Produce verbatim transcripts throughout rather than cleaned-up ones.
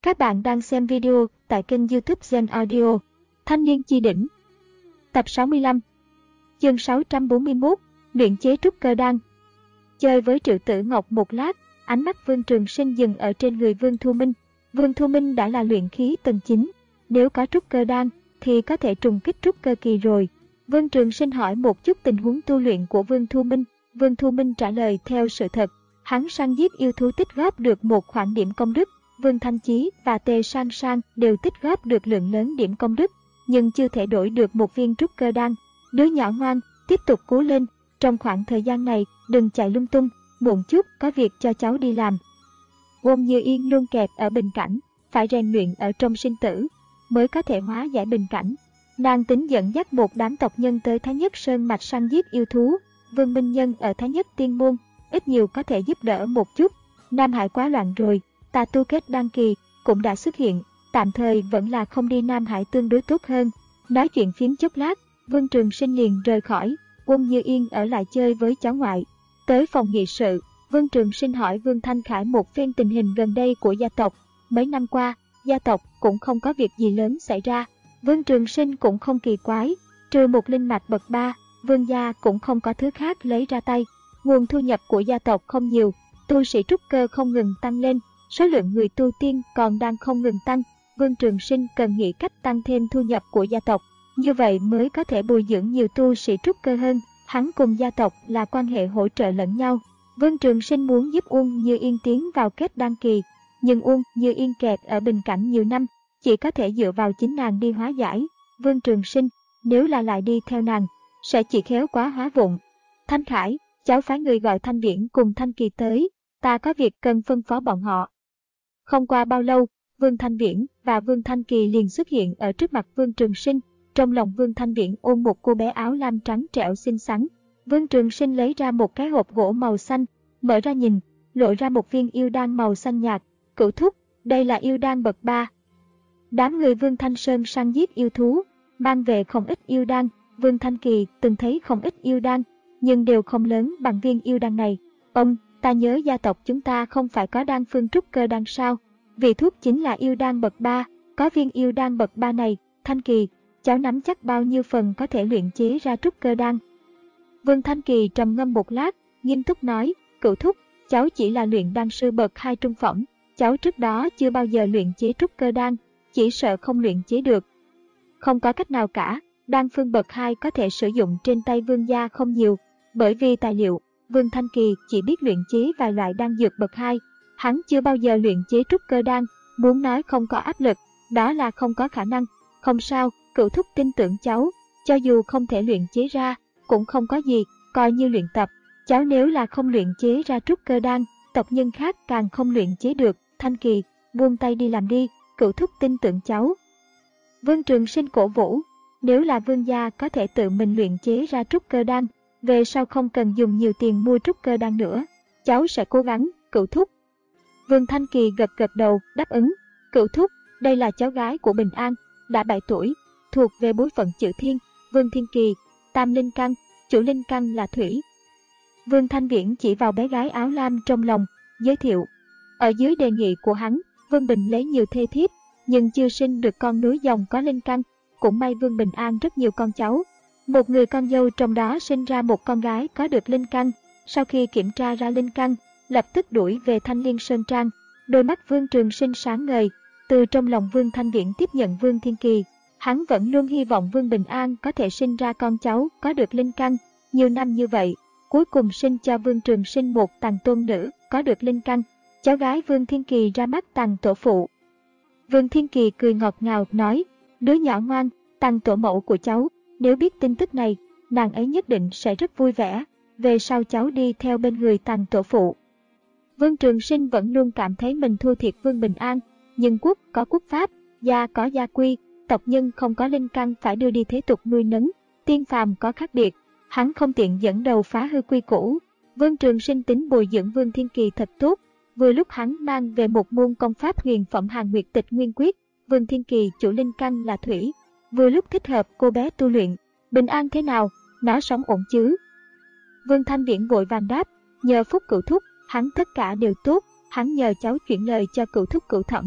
Các bạn đang xem video tại kênh YouTube Zen Audio. Thanh niên chi đỉnh. Tập sáu mươi lăm. Chương sáu trăm bốn mươi mốt. Luyện chế trúc cơ đan. Chơi với Triệu Tử Ngọc một lát, ánh mắt Vương Trường Sinh dừng ở trên người Vương Thu Minh. Vương Thu Minh đã là luyện khí tầng chín, nếu có trúc cơ đan thì có thể trùng kích trúc cơ kỳ rồi. Vương Trường Sinh hỏi một chút tình huống tu luyện của Vương Thu Minh. Vương Thu Minh trả lời theo sự thật. Hắn săn giết yêu thú tích góp được một khoản điểm công đức. Vương Thanh Chí và Tề Sang Sang đều tích góp được lượng lớn điểm công đức, nhưng chưa thể đổi được một viên trúc cơ đan. Đứa nhỏ ngoan, tiếp tục cố lên, trong khoảng thời gian này đừng chạy lung tung, muộn chút có việc cho cháu đi làm. Ôn Như Yên luôn kẹt ở bình cảnh, phải rèn luyện ở trong sinh tử mới có thể hóa giải bình cảnh. Nàng tính dẫn dắt một đám tộc nhân tới Thái Nhất Sơn mạch săn giết yêu thú. Vương Minh Nhân ở Thái Nhất Tiên Môn ít nhiều có thể giúp đỡ một chút. Nam Hải quá loạn rồi, tà tu kết đan kỳ cũng đã xuất hiện, tạm thời vẫn là không đi Nam Hải tương đối tốt hơn. Nói chuyện phiếm chốc lát, Vương Trường Sinh liền rời khỏi. Quân Như Yên ở lại chơi với cháu ngoại. Tới phòng nghị sự, Vương Trường Sinh hỏi Vương Thanh Khải một phen tình hình gần đây của gia tộc. Mấy năm qua, gia tộc cũng không có việc gì lớn xảy ra. Vương Trường Sinh cũng không kỳ quái, trừ một linh mạch bậc ba, Vương gia cũng không có thứ khác lấy ra tay. Nguồn thu nhập của gia tộc không nhiều, tu sĩ trúc cơ không ngừng tăng lên, số lượng người tu tiên còn đang không ngừng tăng. Vương Trường Sinh cần nghĩ cách tăng thêm thu nhập của gia tộc, như vậy mới có thể bồi dưỡng nhiều tu sĩ trúc cơ hơn. Hắn cùng gia tộc là quan hệ hỗ trợ lẫn nhau. Vương Trường Sinh muốn giúp Uông Như Yên tiến vào kết đan kỳ, nhưng Uông Như Yên kẹt ở bình cảnh nhiều năm, chỉ có thể dựa vào chính nàng đi hóa giải. Vương Trường Sinh, nếu là lại đi theo nàng, sẽ chỉ khéo quá hóa vụng. Thanh Khải, cháu phái người gọi Thanh Viễn cùng Thanh Kỳ tới, ta có việc cần phân phó bọn họ. Không qua bao lâu, Vương Thanh Viễn và Vương Thanh Kỳ liền xuất hiện ở trước mặt Vương Trường Sinh. Trong lòng Vương Thanh Viễn ôm một cô bé áo lam trắng trẻo xinh xắn. Vương Trường Sinh lấy ra một cái hộp gỗ màu xanh, mở ra nhìn, lộ ra một viên yêu đan màu xanh nhạt. Cửu thúc, đây là yêu đan bậc ba. Đám người Vương Thanh Sơn săn giết yêu thú, mang về không ít yêu đan. Vương Thanh Kỳ từng thấy không ít yêu đan, nhưng đều không lớn bằng viên yêu đan này. Ông, ta nhớ gia tộc chúng ta không phải có đan phương trúc cơ đan sao? Vị thuốc chính là yêu đan bậc ba, có viên yêu đan bậc ba này, Thanh Kỳ, cháu nắm chắc bao nhiêu phần có thể luyện chế ra trúc cơ đan? Vương Thanh Kỳ trầm ngâm một lát, nghiêm túc nói, cửu thúc, cháu chỉ là luyện đan sư bậc hai trung phẩm, cháu trước đó chưa bao giờ luyện chế trúc cơ đan, chỉ sợ không luyện chế được. Không có cách nào cả, đan phương bậc hai có thể sử dụng trên tay vương gia không nhiều, bởi vì tài liệu, Vương Thanh Kỳ chỉ biết luyện chế vài loại đan dược bậc hai, hắn chưa bao giờ luyện chế trúc cơ đan, muốn nói không có áp lực, đó là không có khả năng. Không sao, cửu thúc tin tưởng cháu, cho dù không thể luyện chế ra, cũng không có gì, coi như luyện tập. Cháu nếu là không luyện chế ra trúc cơ đan, tộc nhân khác càng không luyện chế được. Thanh Kỳ, buông tay đi làm đi, cửu thúc tin tưởng cháu. Vương Trường Sinh cổ vũ, nếu là vương gia có thể tự mình luyện chế ra trúc cơ đan, về sau không cần dùng nhiều tiền mua trúc cơ đan nữa, cháu sẽ cố gắng, cửu thúc. Vương Thanh Kỳ gật gật đầu, đáp ứng, cửu thúc, đây là cháu gái của Bình An, đã bảy tuổi, thuộc về bối phận Chữ Thiên, Vương Thiên Kỳ, tam linh căn, chủ linh căn là thủy. Vương Thanh Viễn chỉ vào bé gái áo lam trong lòng, giới thiệu. Ở dưới đề nghị của hắn, Vương Bình lấy nhiều thê thiếp, nhưng chưa sinh được con nối dòng có linh căn, cũng may Vương Bình An rất nhiều con cháu. Một người con dâu trong đó sinh ra một con gái có được linh căn, sau khi kiểm tra ra linh căn, lập tức đuổi về Thanh Liên Sơn Trang. Đôi mắt Vương Trường Sinh sáng ngời, từ trong lòng Vương Thanh Viễn tiếp nhận Vương Thiên Kỳ. Hắn vẫn luôn hy vọng Vương Bình An có thể sinh ra con cháu có được linh căn, nhiều năm như vậy, cuối cùng sinh cho Vương Trường Sinh một tàng tôn nữ có được linh căn, cháu gái Vương Thiên Kỳ ra mắt tàng tổ phụ. Vương Thiên Kỳ cười ngọt ngào nói, đứa nhỏ ngoan, tàng tổ mẫu của cháu, nếu biết tin tức này, nàng ấy nhất định sẽ rất vui vẻ, về sau cháu đi theo bên người tàng tổ phụ. Vương Trường Sinh vẫn luôn cảm thấy mình thua thiệt Vương Bình An, nhưng quốc có quốc pháp, gia có gia quy, tộc nhân không có linh căn phải đưa đi thế tục nuôi nấng, tiên phàm có khác biệt, hắn không tiện dẫn đầu phá hư quy củ. Vương Trường Sinh tính bồi dưỡng Vương Thiên Kỳ thật tốt, vừa lúc hắn mang về một môn công pháp huyền phẩm Hàn Nguyệt Tịch Nguyên Quyết, Vương Thiên Kỳ chủ linh căn là thủy, vừa lúc thích hợp cô bé tu luyện. Bình An thế nào, nó sống ổn chứ? Vương Thanh Viễn vội vàng đáp, nhờ phúc cửu thúc, hắn tất cả đều tốt, hắn nhờ cháu chuyển lời cho cửu thúc cửu thẩm.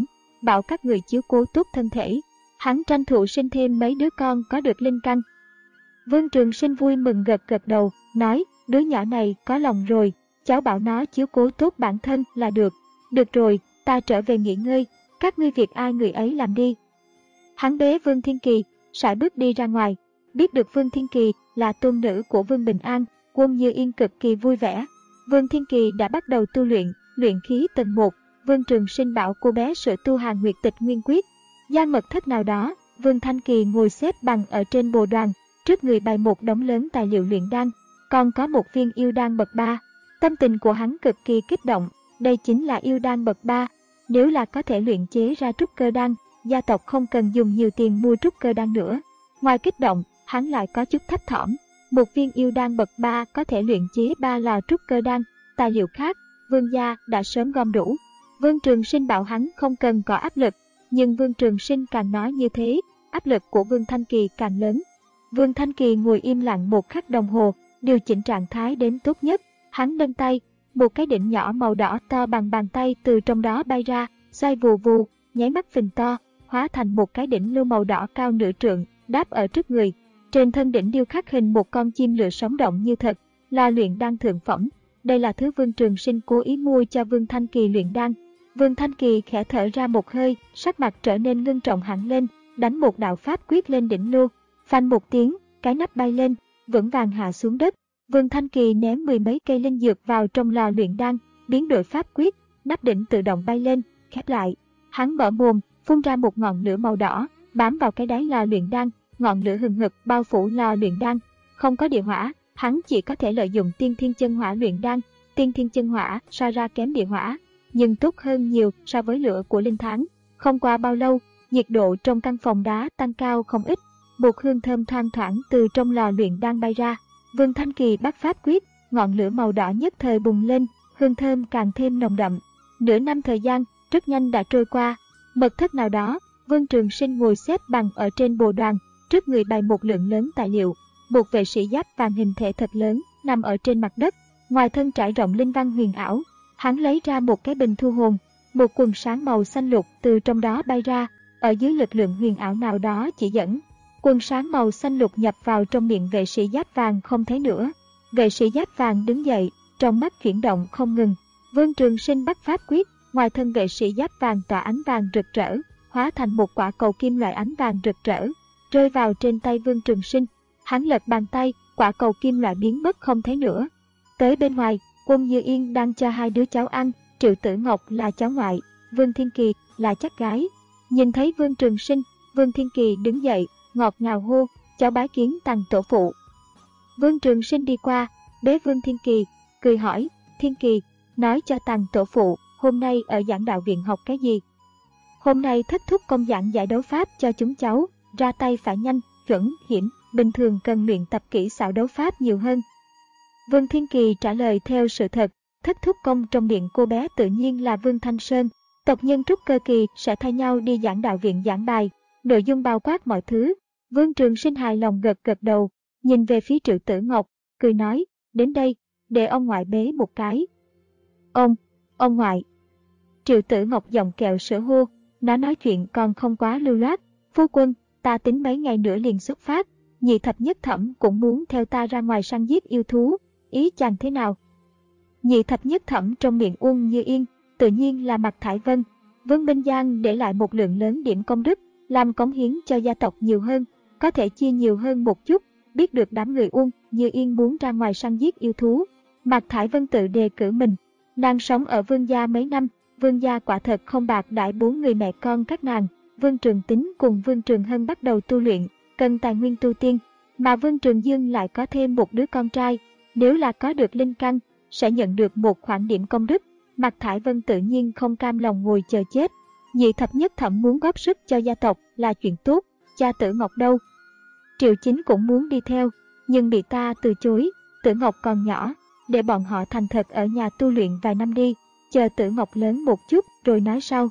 bảo các người chiếu cố tốt thân thể. Hắn tranh thủ sinh thêm mấy đứa con có được linh căn. Vương Trường Sinh vui mừng gật gật đầu, nói, đứa nhỏ này có lòng rồi, cháu bảo nó chiếu cố tốt bản thân là được. Được rồi, ta trở về nghỉ ngơi, các ngươi việc ai người ấy làm đi. Hắn bế Vương Thiên Kỳ, sải bước đi ra ngoài. Biết được Vương Thiên Kỳ là tôn nữ của Vương Bình An, Quân Như Yên cực kỳ vui vẻ. Vương Thiên Kỳ đã bắt đầu tu luyện, luyện khí tầng một. Vương Trường Sinh bảo cô bé sửa tu Hàn Nguyệt Tịch Nguyên Quyết. Gian mật thất nào đó, Vương Thanh Kỳ ngồi xếp bằng ở trên bồ đoàn, trước người bày một đống lớn tài liệu luyện đan, còn có một viên yêu đan bậc ba. Tâm tình của hắn cực kỳ kích động, đây chính là yêu đan bậc ba. Nếu là có thể luyện chế ra trúc cơ đan, gia tộc không cần dùng nhiều tiền mua trúc cơ đan nữa. Ngoài kích động, hắn lại có chút thấp thỏm. Một viên yêu đan bậc ba có thể luyện chế ba lò trúc cơ đan, tài liệu khác, Vương gia đã sớm gom đủ. Vương Trường Sinh bảo hắn không cần có áp lực, nhưng Vương Trường Sinh càng nói như thế, áp lực của Vương Thanh Kỳ càng lớn. Vương Thanh Kỳ ngồi im lặng một khắc đồng hồ, điều chỉnh trạng thái đến tốt nhất. Hắn nâng tay, một cái đỉnh nhỏ màu đỏ to bằng bàn tay từ trong đó bay ra, xoay vù vù, nháy mắt phình to, hóa thành một cái đỉnh lưu màu đỏ cao nửa trượng, đáp ở trước người. Trên thân đỉnh điêu khắc hình một con chim lửa sống động như thật, là luyện đan thượng phẩm. Đây là thứ Vương Trường Sinh cố ý mua cho Vương Thanh Kỳ luyện đan. Vương Thanh Kỳ khẽ thở ra một hơi, sắc mặt trở nên ngưng trọng hẳn lên, đánh một đạo pháp quyết lên đỉnh lưu. Phanh một tiếng, cái nắp bay lên, vững vàng hạ xuống đất. Vương Thanh Kỳ ném mười mấy cây linh dược vào trong lò luyện đan, biến đổi pháp quyết, nắp đỉnh tự động bay lên, khép lại. Hắn mở mồm, phun ra một ngọn lửa màu đỏ, bám vào cái đáy lò luyện đan, ngọn lửa hừng hực bao phủ lò luyện đan. Không có địa hỏa, hắn chỉ có thể lợi dụng tiên thiên chân hỏa luyện đan. Tiên thiên chân hỏa so ra kém địa hỏa, nhưng tốt hơn nhiều so với lửa của linh tháng. Không qua bao lâu, nhiệt độ trong căn phòng đá tăng cao không ít, một hương thơm thoang thoảng từ trong lò luyện đan bay ra. Vương Thanh Kỳ bắt pháp quyết, ngọn lửa màu đỏ nhất thời bùng lên, hương thơm càng thêm nồng đậm. Nửa năm thời gian rất nhanh đã trôi qua. Mật thất nào đó, Vương Trường Sinh ngồi xếp bằng ở trên bồ đoàn, trước người bày một lượng lớn tài liệu. Một vệ sĩ giáp vàng hình thể thật lớn nằm ở trên mặt đất, ngoài thân trải rộng linh văn huyền ảo. Hắn lấy ra một cái bình thu hồn, một quần sáng màu xanh lục từ trong đó bay ra, ở dưới lực lượng huyền ảo nào đó chỉ dẫn. Quần sáng màu xanh lục nhập vào trong miệng vệ sĩ giáp vàng không thấy nữa. Vệ sĩ giáp vàng đứng dậy, trong mắt chuyển động không ngừng. Vương Trường Sinh bắt pháp quyết, ngoài thân vệ sĩ giáp vàng tỏa ánh vàng rực rỡ, hóa thành một quả cầu kim loại ánh vàng rực rỡ, rơi vào trên tay Vương Trường Sinh. Hắn lật bàn tay, quả cầu kim loại biến mất không thấy nữa. Tới bên ngoài, Quân Như Yên đang cho hai đứa cháu ăn, Triệu Tử Ngọc là cháu ngoại, Vương Thiên Kỳ là chắc gái. Nhìn thấy Vương Trường Sinh, Vương Thiên Kỳ đứng dậy, ngọt ngào hô, cháu bái kiến Tằng tổ phụ. Vương Trường Sinh đi qua, bế Vương Thiên Kỳ, cười hỏi, Thiên Kỳ, nói cho Tằng tổ phụ, hôm nay ở giảng đạo viện học cái gì? Hôm nay thất thúc công giảng giải đấu pháp cho chúng cháu, ra tay phải nhanh, chuẩn, hiểm, bình thường cần luyện tập kỹ xảo đấu pháp nhiều hơn. Vương Thiên Kỳ trả lời theo sự thật, thất thúc công trong miệng cô bé tự nhiên là Vương Thanh Sơn. Tộc nhân trúc cơ kỳ sẽ thay nhau đi giảng đạo viện giảng bài, nội dung bao quát mọi thứ. Vương Trường Sinh hài lòng gật gật đầu, nhìn về phía Triệu Tử Ngọc, cười nói, đến đây, để ông ngoại bế một cái. Ông, ông ngoại. Triệu Tử Ngọc giọng kẹo sữa hô, nó nói chuyện còn không quá lưu loát. Phu quân, ta tính mấy ngày nữa liền xuất phát, nhị thập nhất thẩm cũng muốn theo ta ra ngoài săn giết yêu thú, ý chàng thế nào? Nhị thập nhất thẩm trong miệng Uông Như Yên, tự nhiên là Mạc Thải Vân. Vương Minh Giang để lại một lượng lớn điểm công đức, làm cống hiến cho gia tộc nhiều hơn, có thể chia nhiều hơn một chút. Biết được đám người Uông Như Yên muốn ra ngoài săn giết yêu thú, Mạc Thải Vân tự đề cử mình. Nàng sống ở Vương gia mấy năm, Vương gia quả thật không bạc đãi bốn người mẹ con các nàng. Vương Trường Tính cùng Vương Trường Hân bắt đầu tu luyện, cần tài nguyên tu tiên, mà Vương Trường Dương lại có thêm một đứa con trai. Nếu là có được linh căn, sẽ nhận được một khoản điểm công đức. Mạc Thải Vân tự nhiên không cam lòng ngồi chờ chết. Nhị thập nhất thẩm muốn góp sức cho gia tộc là chuyện tốt, cha Tử Ngọc đâu? Triệu Chính cũng muốn đi theo, nhưng bị ta từ chối. Tử Ngọc còn nhỏ, để bọn họ thành thật ở nhà tu luyện vài năm đi, chờ Tử Ngọc lớn một chút rồi nói sau.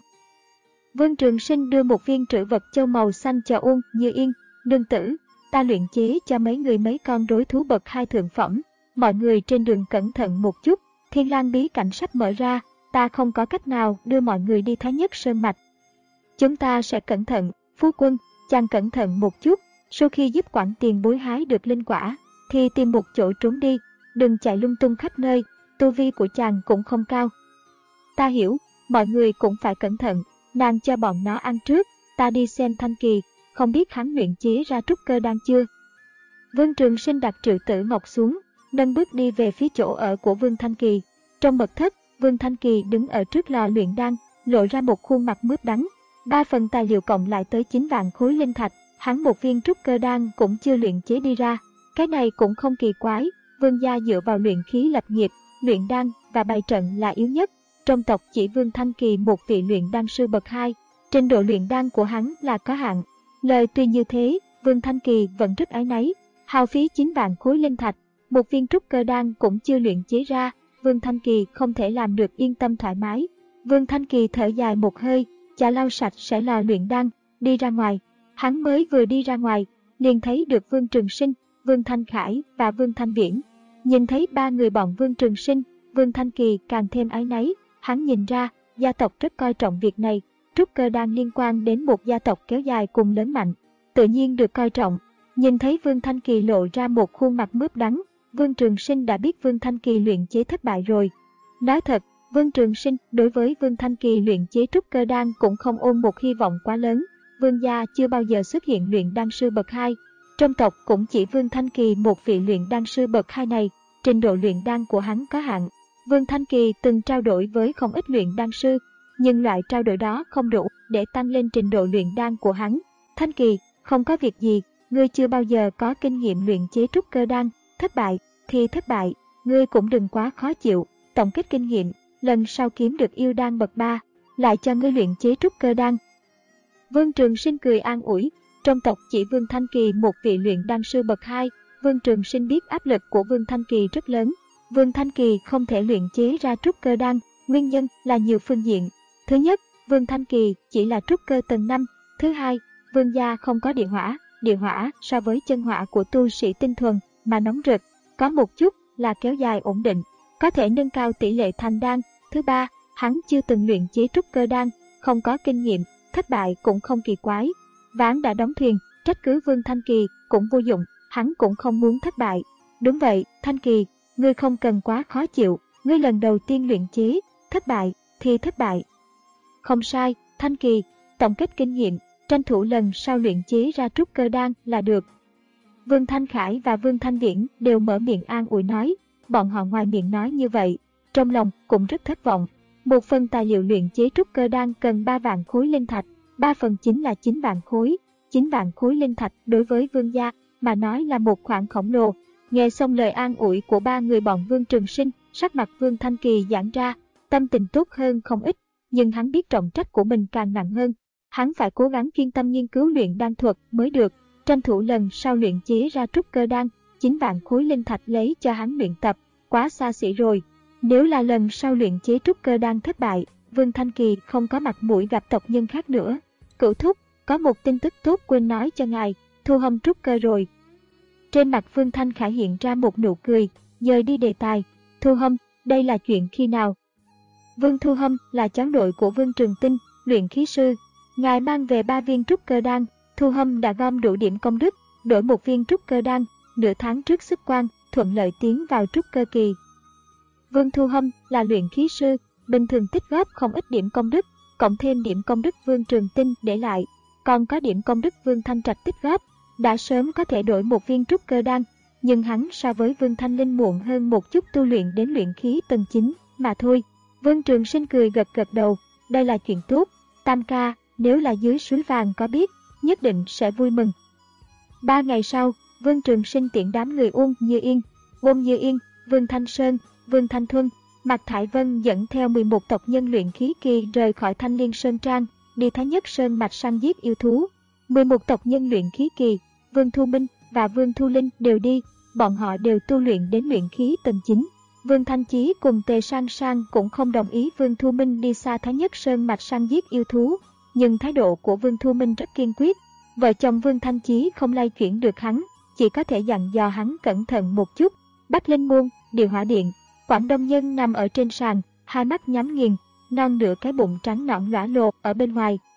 Vương Trường Sinh đưa một viên trữ vật châu màu xanh cho Uông Như Yên, nương tử, ta luyện chế cho mấy người mấy con rối thú bậc hai thượng phẩm, mọi người trên đường cẩn thận một chút, Thiên Lang bí cảnh sắp mở ra, ta không có cách nào đưa mọi người đi Thái Nhất Sơn Mạch. Chúng ta sẽ cẩn thận, phu quân, chàng cẩn thận một chút, sau khi giúp quản tiền bối hái được linh quả, thì tìm một chỗ trốn đi, đừng chạy lung tung khắp nơi, tu vi của chàng cũng không cao. Ta hiểu, mọi người cũng phải cẩn thận, nàng cho bọn nó ăn trước, ta đi xem Thanh Kỳ, không biết hắn luyện chế ra trúc cơ đan chưa. Vương Trường Sinh đặt Triệu Tử Ngọc xuống, nâng bước đi về phía chỗ ở của Vương Thanh Kỳ. Trong mật thất, Vương Thanh Kỳ đứng ở trước lò luyện đan, lộ ra một khuôn mặt mướt đắng. Ba phần tài liệu cộng lại tới chín vạn khối linh thạch, hắn một viên trúc cơ đan cũng chưa luyện chế đi ra. Cái này cũng không kỳ quái, Vương gia dựa vào luyện khí lập nghiệp, luyện đan và bày trận là yếu nhất. Trong tộc chỉ Vương Thanh Kỳ một vị luyện đan sư bậc hai, trình độ luyện đan của hắn là có hạn. Lời tuy như thế, Vương Thanh Kỳ vẫn rất áy náy, hao phí chín vạn khối linh thạch, một viên trúc cơ đan cũng chưa luyện chế ra, Vương Thanh Kỳ không thể làm được yên tâm thoải mái. Vương Thanh Kỳ thở dài một hơi, chả lau sạch sẽ lò luyện đan, đi ra ngoài. Hắn mới vừa đi ra ngoài, liền thấy được Vương Trường Sinh, Vương Thanh Khải và Vương Thanh Viễn. Nhìn thấy ba người bọn Vương Trường Sinh, Vương Thanh Kỳ càng thêm áy náy. Hắn nhìn ra, gia tộc rất coi trọng việc này, trúc cơ đan liên quan đến một gia tộc kéo dài cùng lớn mạnh, tự nhiên được coi trọng. Nhìn thấy Vương Thanh Kỳ lộ ra một khuôn mặt mướp đắng, Vương Trường Sinh đã biết Vương Thanh Kỳ luyện chế thất bại rồi. Nói thật, Vương Trường Sinh đối với Vương Thanh Kỳ luyện chế trúc cơ đan cũng không ôm một hy vọng quá lớn. Vương gia chưa bao giờ xuất hiện luyện đan sư bậc hai. Trong tộc cũng chỉ Vương Thanh Kỳ một vị luyện đan sư bậc hai này, trình độ luyện đan của hắn có hạn. Vương Thanh Kỳ từng trao đổi với không ít luyện đan sư, nhưng loại trao đổi đó không đủ để tăng lên trình độ luyện đan của hắn. Thanh Kỳ, không có việc gì, ngươi chưa bao giờ có kinh nghiệm luyện chế trúc cơ đan, thất bại thì thất bại, ngươi cũng đừng quá khó chịu, tổng kết kinh nghiệm, lần sau kiếm được yêu đan bậc ba, lại cho ngươi luyện chế trúc cơ đan. Vương Trường Sinh cười an ủi, trong tộc chỉ Vương Thanh Kỳ một vị luyện đan sư bậc hai, Vương Trường Sinh biết áp lực của Vương Thanh Kỳ rất lớn. Vương Thanh Kỳ không thể luyện chế ra trúc cơ đan, nguyên nhân là nhiều phương diện. Thứ nhất, Vương Thanh Kỳ chỉ là trúc cơ tầng năm. Thứ hai, Vương gia không có địa hỏa, địa hỏa so với chân hỏa của tu sĩ tinh thuần mà nóng rực, có một chút là kéo dài ổn định, có thể nâng cao tỷ lệ thành đan. Thứ ba, hắn chưa từng luyện chế trúc cơ đan, không có kinh nghiệm, thất bại cũng không kỳ quái. Ván đã đóng thuyền, trách cứ Vương Thanh Kỳ cũng vô dụng, hắn cũng không muốn thất bại. Đúng vậy, Thanh Kỳ, ngươi không cần quá khó chịu, ngươi lần đầu tiên luyện chế, thất bại thì thất bại. Không sai, Thanh Kỳ, tổng kết kinh nghiệm, tranh thủ lần sau luyện chế ra trúc cơ đan là được. Vương Thanh Khải và Vương Thanh Viễn đều mở miệng an ủi nói, bọn họ ngoài miệng nói như vậy, trong lòng cũng rất thất vọng. Một phần tài liệu luyện chế trúc cơ đan cần ba vạn khối linh thạch, ba phần chính là chín vạn khối, chín vạn khối linh thạch đối với Vương gia mà nói là một khoản khổng lồ. Nghe xong lời an ủi của ba người bọn Vương Trường Sinh, sắc mặt Vương Thanh Kỳ giãn ra, tâm tình tốt hơn không ít, nhưng hắn biết trọng trách của mình càng nặng hơn. Hắn phải cố gắng chuyên tâm nghiên cứu luyện đan thuật mới được, tranh thủ lần sau luyện chế ra trúc cơ đan, chín vạn khối linh thạch lấy cho hắn luyện tập, quá xa xỉ rồi. Nếu là lần sau luyện chế trúc cơ đan thất bại, Vương Thanh Kỳ không có mặt mũi gặp tộc nhân khác nữa. Cửu thúc, có một tin tức tốt quên nói cho ngài, Thu Hâm trúc cơ rồi. Trên mặt Vương Thanh Khải hiện ra một nụ cười, dời đi đề tài. Thu Hâm, đây là chuyện khi nào? Vương Thu Hâm là cháu nội của Vương Trường Tinh, luyện khí sư. Ngài mang về ba viên trúc cơ đan, Thu Hâm đã gom đủ điểm công đức, đổi một viên trúc cơ đan, nửa tháng trước xuất quan, thuận lợi tiến vào trúc cơ kỳ. Vương Thu Hâm là luyện khí sư, bình thường tích góp không ít điểm công đức, cộng thêm điểm công đức Vương Trường Tinh để lại, còn có điểm công đức Vương Thanh Trạch tích góp, đã sớm có thể đổi một viên trúc cơ đan, nhưng hắn so với Vương Thanh Linh muộn hơn một chút tu luyện đến luyện khí tầng chín mà thôi. Vương Trường Sinh cười gật gật đầu, đây là chuyện tốt, Tam ca, nếu là dưới suối vàng có biết, nhất định sẽ vui mừng. Ba ngày sau, Vương Trường Sinh tiễn đám người Uông Như Yên, Uông Như Yên, Vương Thanh Sơn, Vương Thanh Thuân, Mạc Thải Vân dẫn theo mười một tộc nhân luyện khí kỳ rời khỏi Thanh Liên Sơn Trang, đi Thái Nhất Sơn mạch săn giết yêu thú. mười một tộc nhân luyện khí kỳ, Vương Thu Minh và Vương Thu Linh đều đi, bọn họ đều tu luyện đến luyện khí tầng chín. Vương Thanh Chí cùng Tề Sang Sang cũng không đồng ý Vương Thu Minh đi xa Thái Nhất Sơn mạch săn giết yêu thú, nhưng thái độ của Vương Thu Minh rất kiên quyết. Vợ chồng Vương Thanh Chí không lay chuyển được hắn, chỉ có thể dặn dò hắn cẩn thận một chút. Bách Linh Môn, Điều Hỏa Điện, Quảng Đông Nhân nằm ở trên sàn, hai mắt nhắm nghiền, non nửa cái bụng trắng nõn lõa lồ ở bên ngoài,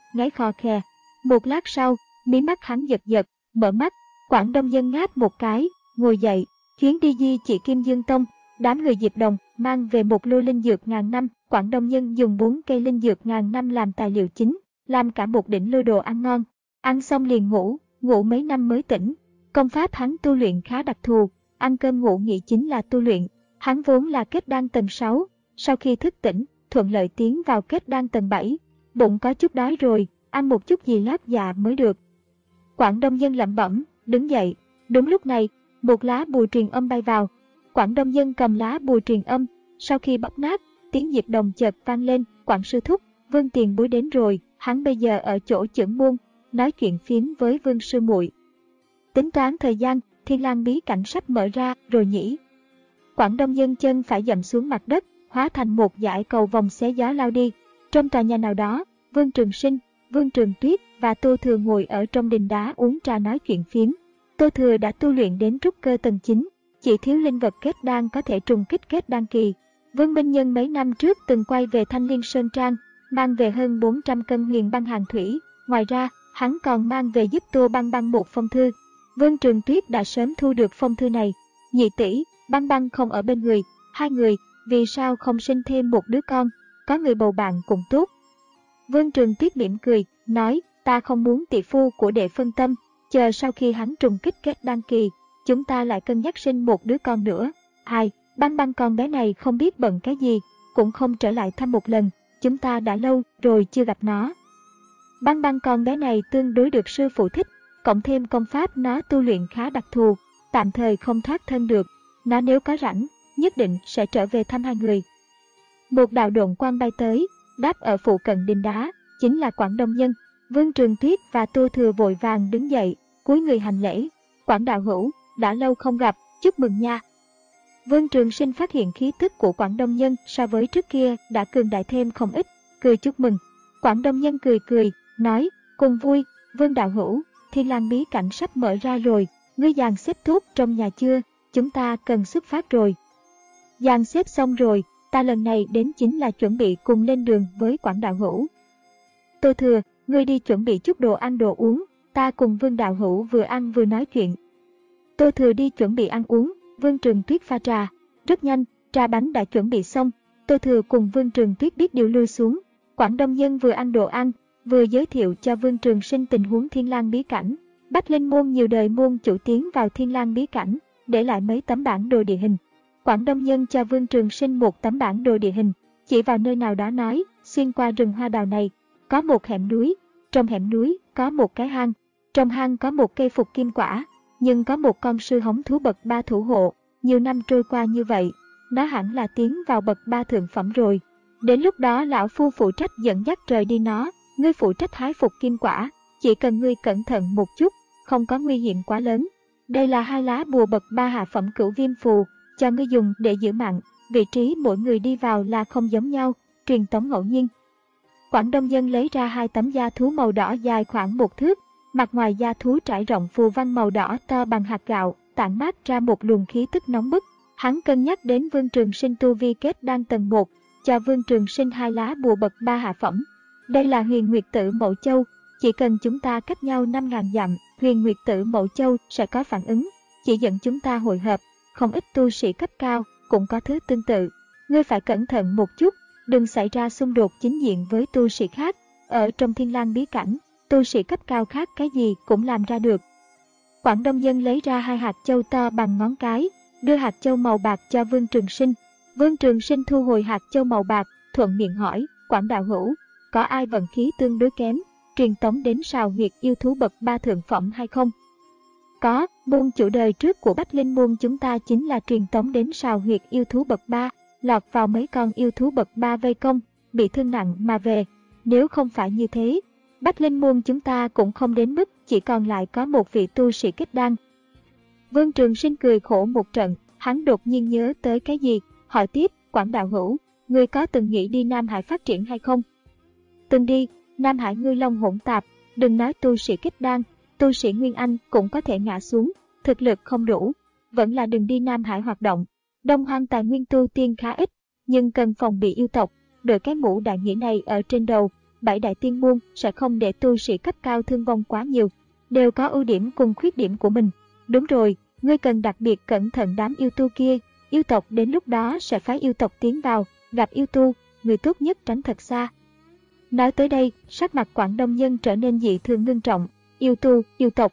ngáy khò khè. Một lát sau, mí mắt hắn giật giật, mở mắt, Quảng Đông Dân ngáp một cái, ngồi dậy, chuyến đi di chỉ Kim Dương Tông, đám người Diệp Đồng mang về một lô linh dược ngàn năm. Quảng Đông Nhân dùng bốn cây linh dược ngàn năm làm tài liệu chính, làm cả một đỉnh lô đồ ăn ngon. Ăn xong liền ngủ, ngủ mấy năm mới tỉnh. Công pháp hắn tu luyện khá đặc thù, ăn cơm ngủ nghỉ chính là tu luyện. Hắn vốn là kết đan tầng sáu, sau khi thức tỉnh, thuận lợi tiến vào kết đan tầng bảy. Bụng có chút đói rồi, ăn một chút gì lót dạ mới được. Quảng Đông Dân lẩm bẩm, đứng dậy. Đúng lúc này, một lá bùa truyền âm bay vào. Quảng Đông Dân cầm lá bùa truyền âm, sau khi bóc nát, tiếng Diệp Đồng chợt vang lên, Quảng sư thúc, Vương tiền bối đến rồi, hắn bây giờ ở chỗ chưởng môn, nói chuyện phiếm với Vương sư muội. Tính toán thời gian, Thiên Lang bí cảnh sắp mở ra rồi nhỉ. Quảng Đông Dân chân phải dậm xuống mặt đất, hóa thành một dải cầu vòng xé gió lao đi. Trong tòa nhà nào đó, Vương Trường Sinh, Vương Trường Tuyết và Tô Thừa ngồi ở trong đình đá uống trà nói chuyện phiếm. Tô Thừa đã tu luyện đến trúc cơ tầng chín, chỉ thiếu linh vật kết đan có thể trùng kích kết đan kỳ. Vương Minh Nhân mấy năm trước từng quay về Thanh Liên Sơn Trang, mang về hơn bốn trăm cân huyền băng hàng thủy. Ngoài ra, hắn còn mang về giúp Tô Băng Băng một phong thư. Vương Trường Tuyết đã sớm thu được phong thư này. Nhị tỷ, Băng Băng không ở bên người, hai người, vì sao không sinh thêm một đứa con, có người bầu bạn cũng tốt. Vương Trường Tuyết mỉm cười, nói, ta không muốn tỷ phu của đệ phân tâm, chờ sau khi hắn trùng kích kết đan kỳ, chúng ta lại cân nhắc sinh một đứa con nữa. Hai, Băng Băng con bé này không biết bận cái gì, cũng không trở lại thăm một lần, chúng ta đã lâu rồi chưa gặp nó. Băng Băng con bé này tương đối được sư phụ thích, cộng thêm công pháp nó tu luyện khá đặc thù, tạm thời không thoát thân được, nó nếu có rảnh, nhất định sẽ trở về thăm hai người. Một đạo độn quang bay tới, đáp ở phụ cận đình đá, chính là Quảng Đông Nhân. Vương Trường Tuyết và Tô Thừa vội vàng đứng dậy, cúi người hành lễ. Quảng đạo hữu, đã lâu không gặp, chúc mừng nha. Vương Trường Sinh phát hiện khí tức của Quảng Đông Nhân so với trước kia đã cường đại thêm không ít, cười chúc mừng. Quảng Đông Nhân cười cười, nói, cùng vui, Vương đạo hữu, Thiên Lang bí cảnh sắp mở ra rồi, ngươi dàn xếp tốt trong nhà chưa, chúng ta cần xuất phát rồi. Dàn xếp xong rồi, ta lần này đến chính là chuẩn bị cùng lên đường với Quảng đạo hữu. Tô Thừa, ngươi đi chuẩn bị chút đồ ăn đồ uống, ta cùng Vương đạo hữu vừa ăn vừa nói chuyện. Tô Thừa đi chuẩn bị ăn uống, Vương Trường Tuyết pha trà. Rất nhanh, trà bánh đã chuẩn bị xong, Tô Thừa cùng Vương Trường Tuyết biết điều lui xuống. Quảng Đông Nhân vừa ăn đồ ăn, vừa giới thiệu cho Vương Trường Sinh tình huống Thiên Lang bí cảnh. Bách Linh môn nhiều đời môn chủ tiến vào Thiên Lang bí cảnh, để lại mấy tấm bản đồ địa hình. Quảng Đông Nhân cho Vương Trường Sinh một tấm bản đồ địa hình, chỉ vào nơi nào đó nói, xuyên qua rừng hoa đào này, có một hẻm núi, trong hẻm núi có một cái hang, trong hang có một cây phục kim quả, nhưng có một con sư hống thú bậc ba thủ hộ, nhiều năm trôi qua như vậy, nó hẳn là tiến vào bậc ba thượng phẩm rồi. Đến lúc đó lão phu phụ trách dẫn dắt rời đi nó, ngươi phụ trách hái phục kim quả, chỉ cần ngươi cẩn thận một chút, không có nguy hiểm quá lớn. Đây là hai lá bùa bậc ba hạ phẩm cửu viêm phù, cho ngươi dùng để giữ mạng, vị trí mỗi người đi vào là không giống nhau, truyền tống ngẫu nhiên. Quảng Đông Dân lấy ra hai tấm da thú màu đỏ dài khoảng một thước, mặt ngoài da thú trải rộng phù văn màu đỏ to bằng hạt gạo, tản mát ra một luồng khí tức nóng bức. Hắn cân nhắc đến Vương Trường Sinh tu vi kết đan tầng một, cho Vương Trường Sinh hai lá bùa bậc ba hạ phẩm. Đây là Huyền Nguyệt Tử Mậu Châu, chỉ cần chúng ta cách nhau năm nghìn dặm, Huyền Nguyệt Tử Mậu Châu sẽ có phản ứng, chỉ dẫn chúng ta hội hợp. Không ít tu sĩ cấp cao cũng có thứ tương tự. Ngươi phải cẩn thận một chút, đừng xảy ra xung đột chính diện với tu sĩ khác. Ở trong Thiên Lang bí cảnh, tu sĩ cấp cao khác cái gì cũng làm ra được. Quảng Đông Dân lấy ra hai hạt châu to bằng ngón cái, đưa hạt châu màu bạc cho Vương Trường Sinh. Vương Trường Sinh thu hồi hạt châu màu bạc, thuận miệng hỏi, Quảng đạo hữu, có ai vận khí tương đối kém, truyền tống đến Sào Huyệt yêu thú bậc ba thượng phẩm hay không? Có, môn chủ đời trước của Bách Linh môn chúng ta chính là truyền tống đến Sào Huyệt yêu thú bậc ba, lọt vào mấy con yêu thú bậc ba vây công, bị thương nặng mà về. Nếu không phải như thế, Bách Linh môn chúng ta cũng không đến mức chỉ còn lại có một vị tu sĩ kết đan. Vương Trường Sinh cười khổ một trận, hắn đột nhiên nhớ tới cái gì, hỏi tiếp, Quảng đạo hữu, ngươi có từng nghĩ đi Nam Hải phát triển hay không? Từng đi, Nam Hải ngư long hỗn tạp, đừng nói tu sĩ kết đan, tu sĩ Nguyên Anh cũng có thể ngã xuống, thực lực không đủ, vẫn là đừng đi Nam Hải hoạt động. Đông Hoang tài nguyên tu tiên khá ít, nhưng cần phòng bị yêu tộc, đội cái mũ đại nghĩa này ở trên đầu, bảy đại tiên môn sẽ không để tu sĩ cấp cao thương vong quá nhiều, đều có ưu điểm cùng khuyết điểm của mình. Đúng rồi, ngươi cần đặc biệt cẩn thận đám yêu tu kia, yêu tộc đến lúc đó sẽ phái yêu tộc tiến vào, gặp yêu tu, người tốt nhất tránh thật xa. Nói tới đây, sắc mặt Quảng Đông Nhân trở nên dị thường ngưng trọng. Yêu tu, yêu tộc.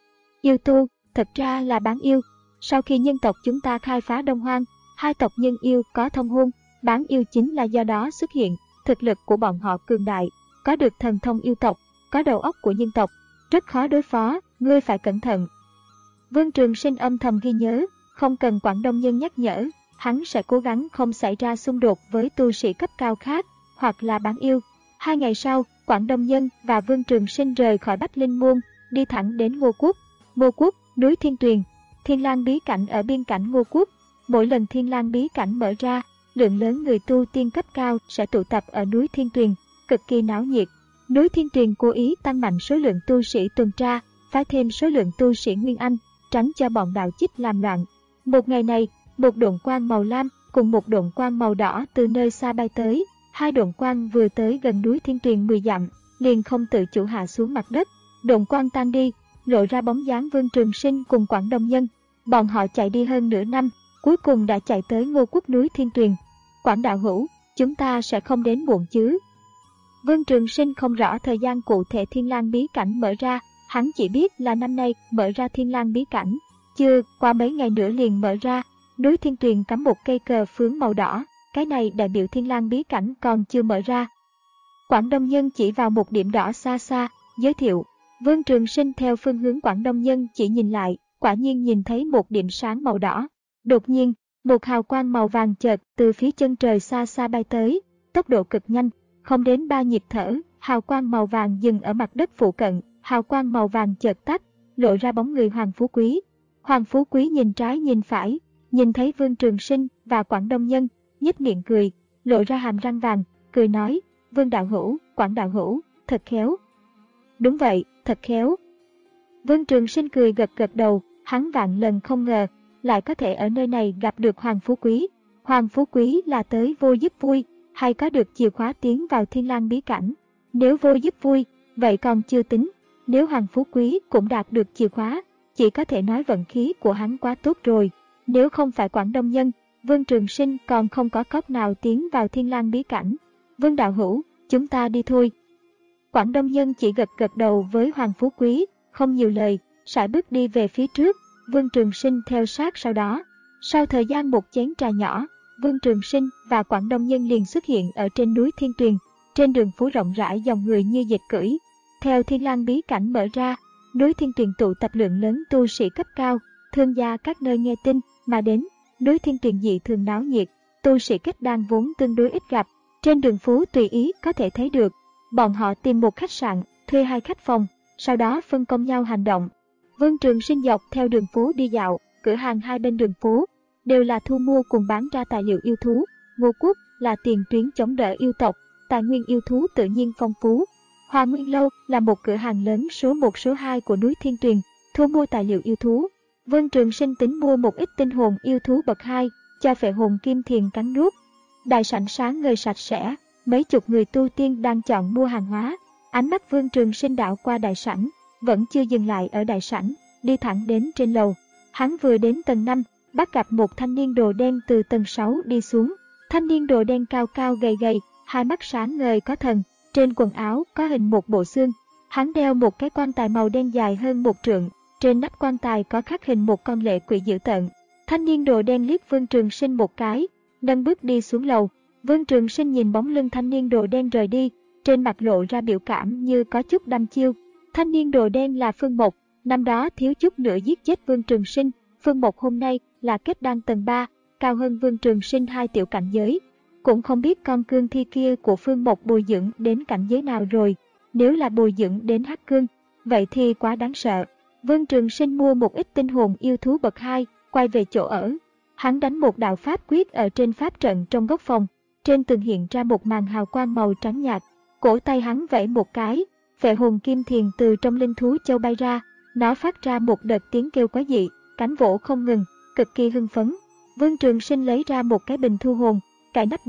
Yêu tu, thật ra là bán yêu. Sau khi nhân tộc chúng ta khai phá Đông Hoang, hai tộc nhân yêu có thông hôn, bán yêu chính là do đó xuất hiện. Thực lực của bọn họ cường đại, có được thần thông yêu tộc, có đầu óc của nhân tộc, rất khó đối phó, ngươi phải cẩn thận. Vương Trường Sinh âm thầm ghi nhớ, không cần Quảng Đông Nhân nhắc nhở, hắn sẽ cố gắng không xảy ra xung đột với tu sĩ cấp cao khác, hoặc là bán yêu. Hai ngày sau, Quảng Đông Nhân và Vương Trường Sinh rời khỏi Bách Linh Môn, đi thẳng đến Ngô Quốc. Ngô Quốc, núi Thiên Tuyền, Thiên Lang bí cảnh ở biên cảnh Ngô Quốc. Mỗi lần Thiên Lang bí cảnh mở ra, lượng lớn người tu tiên cấp cao sẽ tụ tập ở núi Thiên Tuyền, cực kỳ náo nhiệt. Núi Thiên Tuyền cố ý tăng mạnh số lượng tu sĩ tuần tra, phái thêm số lượng tu sĩ Nguyên Anh, tránh cho bọn đạo chích làm loạn. Một ngày này, một độn quang màu lam cùng một độn quang màu đỏ từ nơi xa bay tới. Hai độn quang vừa tới gần núi Thiên Tuyền mười dặm, liền không tự chủ hạ xuống mặt đất. Độn quang tan đi, lộ ra bóng dáng Vương Trường Sinh cùng Quảng Đông Nhân. Bọn họ chạy đi hơn nửa năm, cuối cùng đã chạy tới Ngô Quốc núi Thiên Tuyền. Quảng đạo hữu, chúng ta sẽ không đến muộn chứ? Vương Trường Sinh không rõ thời gian cụ thể Thiên Lang bí cảnh mở ra, hắn chỉ biết là năm nay mở ra Thiên Lang bí cảnh. Chưa qua mấy ngày nữa liền mở ra, núi Thiên Tuyền cắm một cây cờ phướng màu đỏ, cái này đại biểu Thiên Lang bí cảnh còn chưa mở ra. Quảng Đông Nhân chỉ vào một điểm đỏ xa xa, giới thiệu. Vương Trường Sinh theo phương hướng Quảng Đông Nhân chỉ nhìn lại, quả nhiên nhìn thấy một điểm sáng màu đỏ. Đột nhiên, một hào quang màu vàng chợt từ phía chân trời xa xa bay tới, tốc độ cực nhanh, không đến ba nhịp thở, hào quang màu vàng dừng ở mặt đất phụ cận, hào quang màu vàng chợt tắt, lộ ra bóng người Hoàng Phú Quý. Hoàng Phú Quý nhìn trái nhìn phải, nhìn thấy Vương Trường Sinh và Quảng Đông Nhân, nhếch miệng cười, lộ ra hàm răng vàng, cười nói, Vương đạo hữu, Quảng đạo hữu, thật khéo. Đúng vậy, thật khéo. Vương Trường Sinh cười gật gật đầu, hắn vạn lần không ngờ, lại có thể ở nơi này gặp được Hoàng Phú Quý. Hoàng Phú Quý là tới vô giúp vui, hay có được chìa khóa tiến vào Thiên Lang bí cảnh. Nếu vô giúp vui, vậy còn chưa tính. Nếu Hoàng Phú Quý cũng đạt được chìa khóa, chỉ có thể nói vận khí của hắn quá tốt rồi. Nếu không phải Quảng Đông Nhân, Vương Trường Sinh còn không có cóc nào tiến vào Thiên Lang bí cảnh. Vương đạo hữu, chúng ta đi thôi. Quảng Đông Nhân chỉ gật gật đầu với Hoàng Phú Quý, không nhiều lời, sải bước đi về phía trước. Vương Trường Sinh theo sát sau đó. Sau thời gian một chén trà nhỏ, Vương Trường Sinh và Quảng Đông Nhân liền xuất hiện ở trên núi Thiên Tuyền. Trên đường phố rộng rãi dòng người như dịch cưỡi. Theo Thiên Lang bí cảnh mở ra, núi Thiên Tuyền tụ tập lượng lớn tu sĩ cấp cao, thương gia các nơi nghe tin mà đến. Núi Thiên Tuyền dị thường náo nhiệt, tu sĩ kết đan vốn tương đối ít gặp. Trên đường phố tùy ý có thể thấy được. Bọn họ tìm một khách sạn, thuê hai khách phòng, sau đó phân công nhau hành động. Vương Trường Sinh dọc theo đường phố đi dạo, cửa hàng hai bên đường phố đều là thu mua cùng bán ra tài liệu yêu thú. Ngô Quốc là tiền tuyến chống đỡ yêu tộc, tài nguyên yêu thú tự nhiên phong phú. Hoa Nguyên Lâu là một cửa hàng lớn số một số hai của núi Thiên Tuyền, thu mua tài liệu yêu thú. Vương Trường Sinh tính mua một ít tinh hồn yêu thú bậc hai, cho phệ hồn kim thiền cắn nuốt. Đại sảnh sáng ngời sạch sẽ, mấy chục người tu tiên đang chọn mua hàng hóa. Ánh mắt Vương Trường Sinh đảo qua đại sảnh, vẫn chưa dừng lại ở đại sảnh, đi thẳng đến trên lầu. Hắn vừa đến tầng năm, bắt gặp một thanh niên đồ đen từ tầng sáu đi xuống. Thanh niên đồ đen cao cao gầy gầy, hai mắt sáng ngời có thần, trên quần áo có hình một bộ xương. Hắn đeo một cái quan tài màu đen dài hơn một trượng, trên nắp quan tài có khắc hình một con lệ quỷ dữ tợn. Thanh niên đồ đen liếc Vương Trường Sinh một cái, nâng bước đi xuống lầu. Vương Trường Sinh nhìn bóng lưng thanh niên đồ đen rời đi, trên mặt lộ ra biểu cảm như có chút đăm chiêu. Thanh niên đồ đen là Phương Mộc, năm đó thiếu chút nữa giết chết Vương Trường Sinh. Phương Mộc hôm nay là kết đan tầng ba, cao hơn Vương Trường Sinh hai tiểu cảnh giới. Cũng không biết con cương thi kia của Phương Mộc bồi dưỡng đến cảnh giới nào rồi. Nếu là bồi dưỡng đến hắc cương, vậy thì quá đáng sợ. Vương Trường Sinh mua một ít tinh hồn yêu thú bậc hai, quay về chỗ ở. Hắn đánh một đạo pháp quyết ở trên pháp trận trong góc phòng. Trên tường hiện ra một màn hào quang màu trắng nhạt. Cổ tay hắn vẫy một cái, phệ hồn kim thiền từ trong linh thú châu bay ra. Nó phát ra một đợt tiếng kêu quái dị, cánh vỗ không ngừng, cực kỳ hưng phấn. Vương Trường Sinh lấy ra một cái bình thu hồn, cài nắp bình,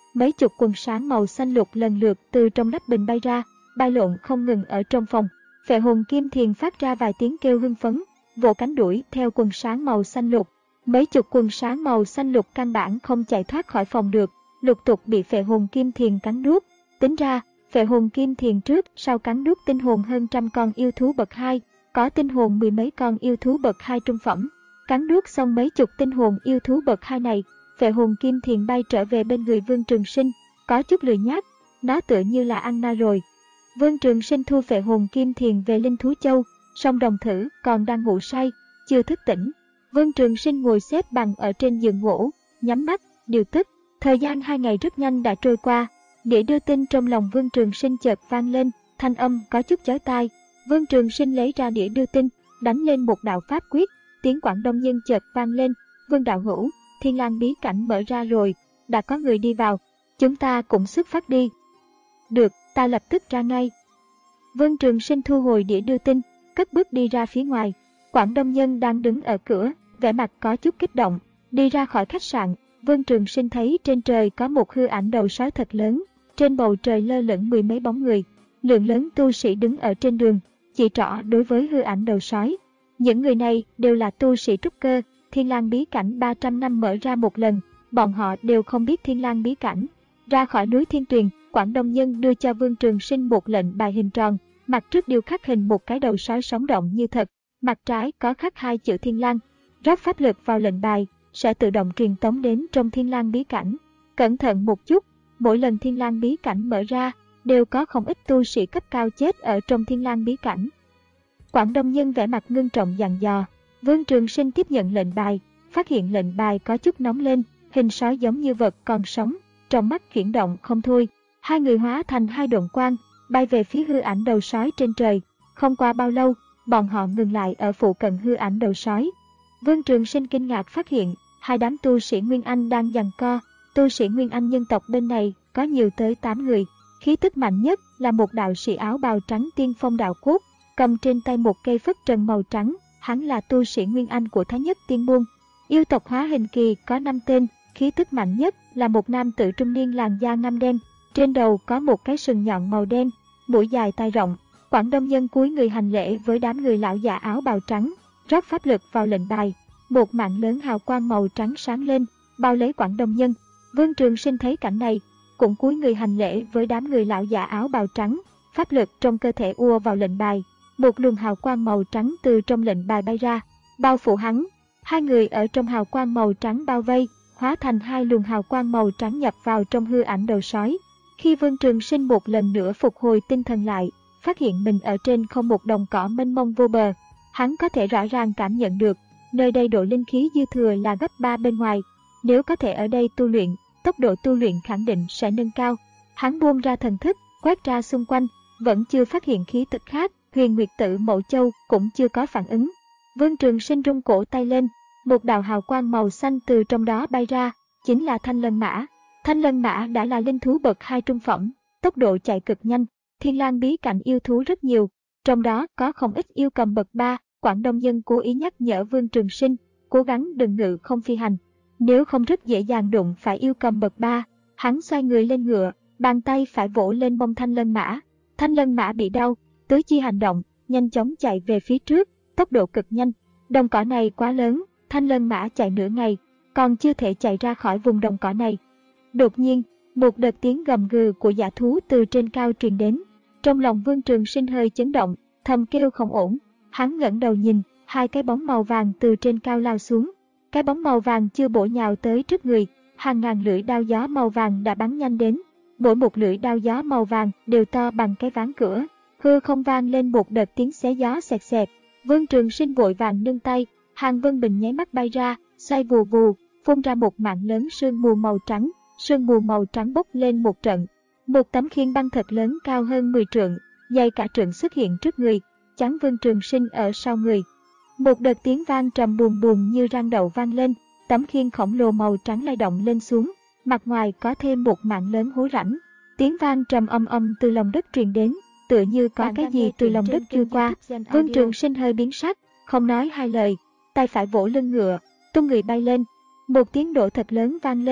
mấy chục quần sáng màu xanh lục lần lượt từ trong nắp bình bay ra, bay lộn không ngừng ở trong phòng. Phệ hồn kim thiền phát ra vài tiếng kêu hưng phấn, vỗ cánh đuổi theo quần sáng màu xanh lục. Mấy chục quần sáng màu xanh lục căn bản không chạy thoát khỏi phòng được, lục tục bị phệ hồn kim thiền cắn nuốt. Tính ra, phệ hồn kim thiền trước sau cắn nuốt tinh hồn hơn trăm con yêu thú bậc hai, có tinh hồn mười mấy con yêu thú bậc hai trung phẩm. Cắn nuốt xong mấy chục tinh hồn yêu thú bậc hai này, phệ hồn kim thiền bay trở về bên người Vương Trường Sinh, có chút lười nhác, nó tựa như là ăn no rồi. Vương Trường Sinh thu phệ hồn kim thiền về Linh Thú Châu, song đồng thử còn đang ngủ say, chưa thức tỉnh. Vương Trường Sinh ngồi xếp bằng ở trên giường gỗ, nhắm mắt, điều tức. Thời gian hai ngày rất nhanh đã trôi qua, đĩa đưa tin trong lòng Vương Trường Sinh chợt vang lên, thanh âm có chút chói tai. Vương Trường Sinh lấy ra đĩa đưa tin, đánh lên một đạo pháp quyết, tiếng Quảng Đông Nhân chợt vang lên, Vương đạo hữu, Thiên Lang bí cảnh mở ra rồi, đã có người đi vào, chúng ta cũng xuất phát đi. Được, ta lập tức ra ngay. Vương Trường Sinh thu hồi đĩa đưa tin, cất bước đi ra phía ngoài. Quảng Đông Nhân đang đứng ở cửa, vẻ mặt có chút kích động, đi ra khỏi khách sạn. Vương Trường Sinh thấy trên trời có một hư ảnh đầu sói thật lớn, trên bầu trời lơ lửng mười mấy bóng người, lượng lớn tu sĩ đứng ở trên đường, chỉ trỏ đối với hư ảnh đầu sói. Những người này đều là tu sĩ trúc cơ, Thiên Lang bí cảnh ba trăm năm mở ra một lần, bọn họ đều không biết Thiên Lang bí cảnh. Ra khỏi núi Thiên Tuyền, Quảng Đông Nhân đưa cho Vương Trường Sinh một lệnh bài hình tròn, mặt trước điêu khắc hình một cái đầu sói sống động như thật, mặt trái có khắc hai chữ Thiên Lang. Rót pháp lực vào lệnh bài, sẽ tự động truyền tống đến trong Thiên Lang bí cảnh. Cẩn thận một chút, mỗi lần Thiên Lang bí cảnh mở ra, đều có không ít tu sĩ cấp cao chết ở trong Thiên Lang bí cảnh. Quảng Đông Nhân vẻ mặt ngưng trọng dặn dò. Vương Trường Sinh tiếp nhận lệnh bài, phát hiện lệnh bài có chút nóng lên, hình sói giống như vật còn sống, trong mắt chuyển động không thôi. Hai người hóa thành hai độn quang, bay về phía hư ảnh đầu sói trên trời. Không qua bao lâu, bọn họ ngừng lại ở phụ cận hư ảnh đầu sói. Vương Trường Sinh kinh ngạc phát hiện, hai đám tu sĩ Nguyên Anh đang giằng co. Tu sĩ Nguyên Anh nhân tộc bên này có nhiều tới tám người, khí tức mạnh nhất là một đạo sĩ áo bào trắng tiên phong đạo cốt, cầm trên tay một cây phất trần màu trắng, hắn là tu sĩ Nguyên Anh của Thái Nhất Tiên Môn. Yêu tộc Hóa Hình Kỳ có năm tên, khí tức mạnh nhất là một nam tử trung niên làn da ngăm đen, trên đầu có một cái sừng nhọn màu đen, mũi dài tai rộng. Quảng Đông Nhân cúi người hành lễ với đám người lão già áo bào trắng, rót pháp lực vào lệnh bài, một mạng lớn hào quang màu trắng sáng lên, bao lấy Quảng Đông Nhân. Vương Trường Sinh thấy cảnh này, cũng cúi người hành lễ với đám người lão già áo bào trắng, pháp lực trong cơ thể ùa vào lệnh bài, một luồng hào quang màu trắng từ trong lệnh bài bay ra, bao phủ hắn. Hai người ở trong hào quang màu trắng bao vây, hóa thành hai luồng hào quang màu trắng nhập vào trong hư ảnh đầu sói. Khi Vương Trường Sinh một lần nữa phục hồi tinh thần lại, phát hiện mình ở trên không một đồng cỏ mênh mông vô bờ, hắn có thể rõ ràng cảm nhận được, nơi đây độ linh khí dư thừa là gấp ba bên ngoài. Nếu có thể ở đây tu luyện, tốc độ tu luyện khẳng định sẽ nâng cao. Hắn buông ra thần thức, quét ra xung quanh, vẫn chưa phát hiện khí tức khác. Huyền Nguyệt Tự Mậu Châu cũng chưa có phản ứng. Vương Trường Sinh rung cổ tay lên, một đạo hào quang màu xanh từ trong đó bay ra, chính là Thanh Lân Mã. Thanh Lân Mã đã là linh thú bậc hai trung phẩm, tốc độ chạy cực nhanh. Thiên Lang bí cảnh yêu thú rất nhiều, trong đó có không ít yêu cầm bậc ba. Quảng Đông Nhân cố ý nhắc nhở Vương Trường Sinh, cố gắng đừng ngự không phi hành, nếu không rất dễ dàng đụng phải yêu cầm bậc ba. Hắn xoay người lên ngựa, bàn tay phải vỗ lên mông Thanh Lân Mã. Thanh Lân Mã bị đau, tứ chi hành động, nhanh chóng chạy về phía trước, tốc độ cực nhanh. Đồng cỏ này quá lớn, Thanh Lân Mã chạy nửa ngày, còn chưa thể chạy ra khỏi vùng đồng cỏ này. Đột nhiên, một đợt tiếng gầm gừ của dã thú từ trên cao truyền đến. Trong lòng Vương Trường Sinh hơi chấn động, thầm kêu không ổn. Hắn ngẩng đầu nhìn, hai cái bóng màu vàng từ trên cao lao xuống. Cái bóng màu vàng chưa bổ nhào tới trước người, hàng ngàn lưỡi đao gió màu vàng đã bắn nhanh đến. Mỗi một lưỡi đao gió màu vàng đều to bằng cái ván cửa. Hư không vang lên một đợt tiếng xé gió xẹt xẹt. Vương Trường Sinh vội vàng nâng tay, Hàng Vân Bình nháy mắt bay ra, xoay vù vù, phun ra một mảng lớn sương mù màu trắng. Sương mù màu trắng bốc lên một trận. Một tấm khiên băng thật lớn cao hơn mười trượng, dày cả trượng xuất hiện trước người, chắn Vương Trường Sinh ở sau người. Một đợt tiếng vang trầm buồn buồn như rang đậu vang lên, tấm khiên khổng lồ màu trắng lay động lên xuống, mặt ngoài có thêm một mảng lớn hố rãnh. Tiếng vang trầm âm âm từ lòng đất truyền đến, tựa như có cái gì từ lòng đất trôi qua. Vương Trường Sinh hơi biến sắc, không nói hai lời, tay phải vỗ lưng ngựa, tung người bay lên. Một tiếng nổ thật lớn vang lên,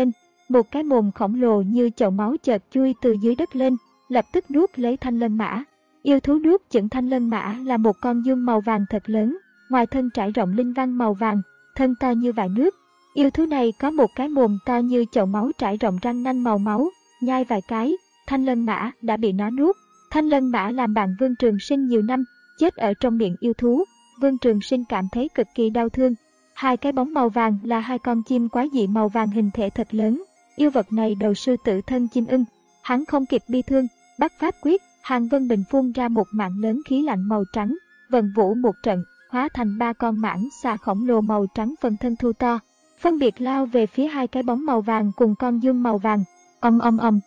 một cái mồm khổng lồ như chậu máu chợt chui từ dưới đất lên, lập tức nuốt lấy thanh lân mã. Yêu thú nuốt chửng thanh lân mã là một con giun màu vàng thật lớn, ngoài thân trải rộng linh văn màu vàng, thân to như vại nước. Yêu thú này có một cái mồm to như chậu máu trải rộng răng nanh màu máu, nhai vài cái, thanh lân mã đã bị nó nuốt. Thanh lân mã làm bạn Vương Trường Sinh nhiều năm, chết ở trong miệng yêu thú. Vương Trường Sinh cảm thấy cực kỳ đau thương. Hai cái bóng màu vàng là hai con chim quái dị màu vàng hình thể thật lớn. Yêu vật này đầu sư tử thân chim ưng. Hắn không kịp bi thương, bắt pháp quyết, Hàn Vân Bình phun ra một mạng lớn khí lạnh màu trắng, vận vũ một trận, hóa thành ba con mãng xà khổng lồ màu trắng phần thân thu to, phân biệt lao về phía hai cái bóng màu vàng cùng con giun màu vàng. Ầm ầm ầm.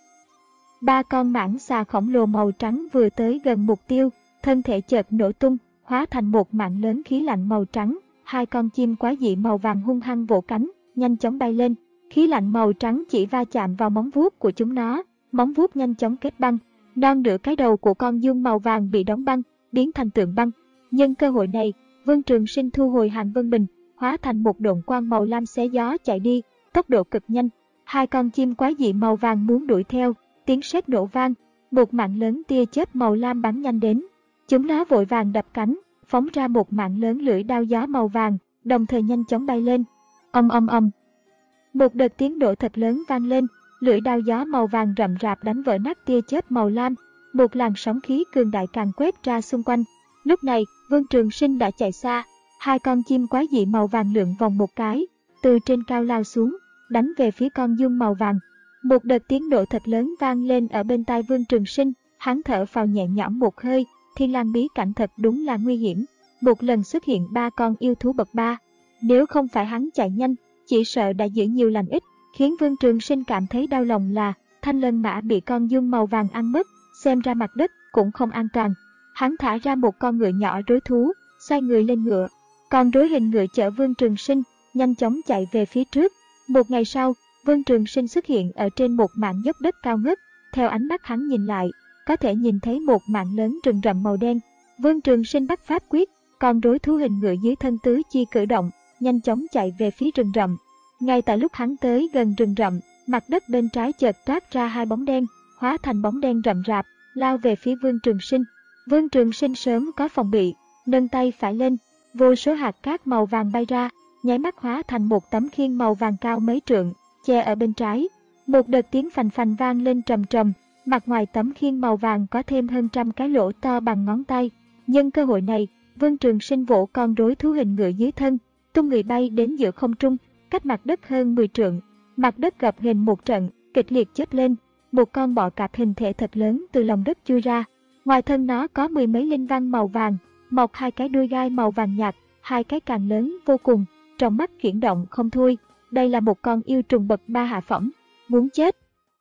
Ba con mãng xà khổng lồ màu trắng vừa tới gần mục tiêu, thân thể chợt nổ tung, hóa thành một mạng lớn khí lạnh màu trắng. Hai con chim quái dị màu vàng hung hăng vỗ cánh, nhanh chóng bay lên. Khí lạnh màu trắng chỉ va chạm vào móng vuốt của chúng nó, móng vuốt nhanh chóng kết băng. Non nửa cái đầu của con giun màu vàng bị đóng băng, biến thành tượng băng. Nhân cơ hội này, Vương Trường Sinh thu hồi Hàn Vân Bình, hóa thành một độn quang màu lam xé gió chạy đi, tốc độ cực nhanh. Hai con chim quái dị màu vàng muốn đuổi theo, tiếng sét nổ vang, một mạng lớn tia chớp màu lam bắn nhanh đến. Chúng nó vội vàng đập cánh, phóng ra một mạng lớn lưỡi đao gió màu vàng, đồng thời nhanh chóng bay lên. Ầm ầm ầm. Một đợt tiếng nổ thật lớn vang lên, lưỡi đao gió màu vàng rậm rạp đánh vỡ nát tia chớp màu lam, một làn sóng khí cường đại càng quét ra xung quanh. Lúc này, Vương Trường Sinh đã chạy xa, hai con chim quái dị màu vàng lượn vòng một cái, từ trên cao lao xuống, đánh về phía con giun màu vàng. Một đợt tiếng nổ thật lớn vang lên ở bên tai Vương Trường Sinh, hắn thở phào nhẹ nhõm một hơi, Thiên Lang bí cảnh thật đúng là nguy hiểm, một lần xuất hiện ba con yêu thú bậc ba. Nếu không phải hắn chạy nhanh, chỉ sợ đã giữ nhiều lành ít. Khiến Vương Trường Sinh cảm thấy đau lòng là thanh lân mã bị con giun màu vàng ăn mất, xem ra mặt đất cũng không an toàn. Hắn thả ra một con ngựa nhỏ rối thú, xoay người lên ngựa. Con rối hình ngựa chở Vương Trường Sinh, nhanh chóng chạy về phía trước. Một ngày sau, Vương Trường Sinh xuất hiện ở trên một mảng dốc đất cao ngất. Theo ánh mắt hắn nhìn lại, có thể nhìn thấy một mảng lớn rừng rậm màu đen. Vương Trường Sinh bắt pháp quyết, con rối thú hình ngựa dưới thân tứ chi cử động, nhanh chóng chạy về phía rừng rậm. Ngay tại lúc hắn tới gần rừng rậm, mặt đất bên trái chợt toát ra hai bóng đen, hóa thành bóng đen rậm rạp, lao về phía Vương Trường Sinh. Vương Trường Sinh sớm có phòng bị, nâng tay phải lên, vô số hạt cát màu vàng bay ra, nháy mắt hóa thành một tấm khiên màu vàng cao mấy trượng, che ở bên trái. Một đợt tiếng phành phành vang lên trầm trầm, mặt ngoài tấm khiên màu vàng có thêm hơn trăm cái lỗ to bằng ngón tay. Nhân cơ hội này, Vương Trường Sinh vỗ con rối thú hình ngựa dưới thân, tung người bay đến giữa không trung, cách mặt đất hơn mười trượng. Mặt đất gập ghềnh một trận, kịch liệt chớp lên, một con bọ cạp hình thể thật lớn từ lòng đất chui ra. Ngoài thân nó có mười mấy linh văn màu vàng, mọc hai cái đuôi gai màu vàng nhạt, hai cái càng lớn vô cùng, trong mắt chuyển động không thôi. Đây là một con yêu trùng bậc ba hạ phẩm, muốn chết.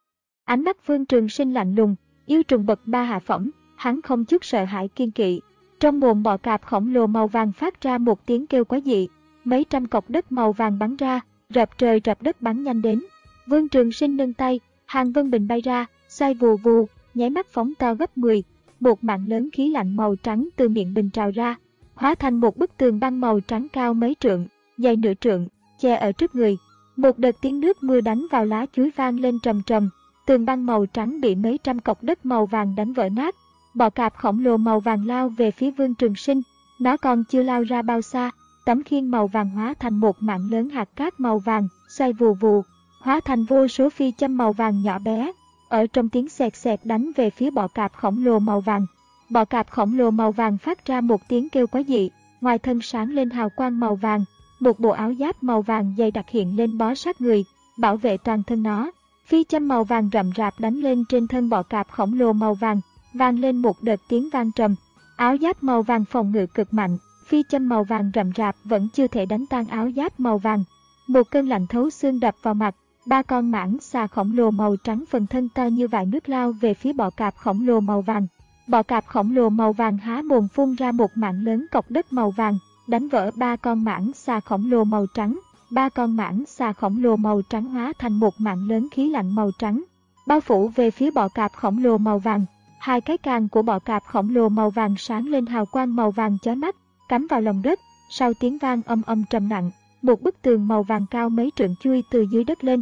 Ánh mắt Vương Trường Sinh lạnh lùng, yêu trùng bậc ba hạ phẩm, hắn không chút sợ hãi kiên kỵ. Trong mồm bọ cạp khổng lồ màu vàng phát ra một tiếng kêu quái dị, mấy trăm cọc đất màu vàng bắn ra, rập trời rập đất bắn nhanh đến. Vương Trường Sinh nâng tay, Hàn Vân Bình bay ra, xoay vù vù, nháy mắt phóng to gấp mười, một mạng lớn khí lạnh màu trắng từ miệng bình trào ra, hóa thành một bức tường băng màu trắng cao mấy trượng, dày nửa trượng, che ở trước người. Một đợt tiếng nước mưa đánh vào lá chuối vang lên trầm trầm, tường băng màu trắng bị mấy trăm cọc đất màu vàng đánh vỡ nát. Bọ cạp khổng lồ màu vàng lao về phía Vương Trường Sinh, nó còn chưa lao ra bao xa, tấm khiên màu vàng hóa thành một mạng lớn hạt cát màu vàng, xoay vù vù, hóa thành vô số phi châm màu vàng nhỏ bé, ở trong tiếng xẹt xẹt đánh về phía bọ cạp khổng lồ màu vàng. Bọ cạp khổng lồ màu vàng phát ra một tiếng kêu quái dị, ngoài thân sáng lên hào quang màu vàng, một bộ áo giáp màu vàng dày đặc hiện lên bó sát người, bảo vệ toàn thân nó. Phi châm màu vàng rậm rạp đánh lên trên thân bọ cạp khổng lồ màu vàng, vang lên một đợt tiếng vang trầm. Áo giáp màu vàng phòng ngự cực mạnh, phi châm màu vàng rậm rạp vẫn chưa thể đánh tan áo giáp màu vàng. Một cơn lạnh thấu xương đập vào mặt, ba con mãng xà khổng lồ màu trắng phần thân to như vại nước lao về phía bọ cạp khổng lồ màu vàng. Bọ cạp khổng lồ màu vàng há mồm phun ra một mảng lớn cọc đất màu vàng, đánh vỡ ba con mãng xà khổng lồ màu trắng. Ba con mãng xà khổng lồ màu trắng hóa thành một mảng lớn khí lạnh màu trắng, bao phủ về phía bọ cạp khổng lồ màu vàng. Hai cái càng của bọ cạp khổng lồ màu vàng sáng lên hào quang màu vàng chói mắt, cắm vào lòng đất. Sau tiếng vang âm âm trầm nặng, một bức tường màu vàng cao mấy trượng chui từ dưới đất lên,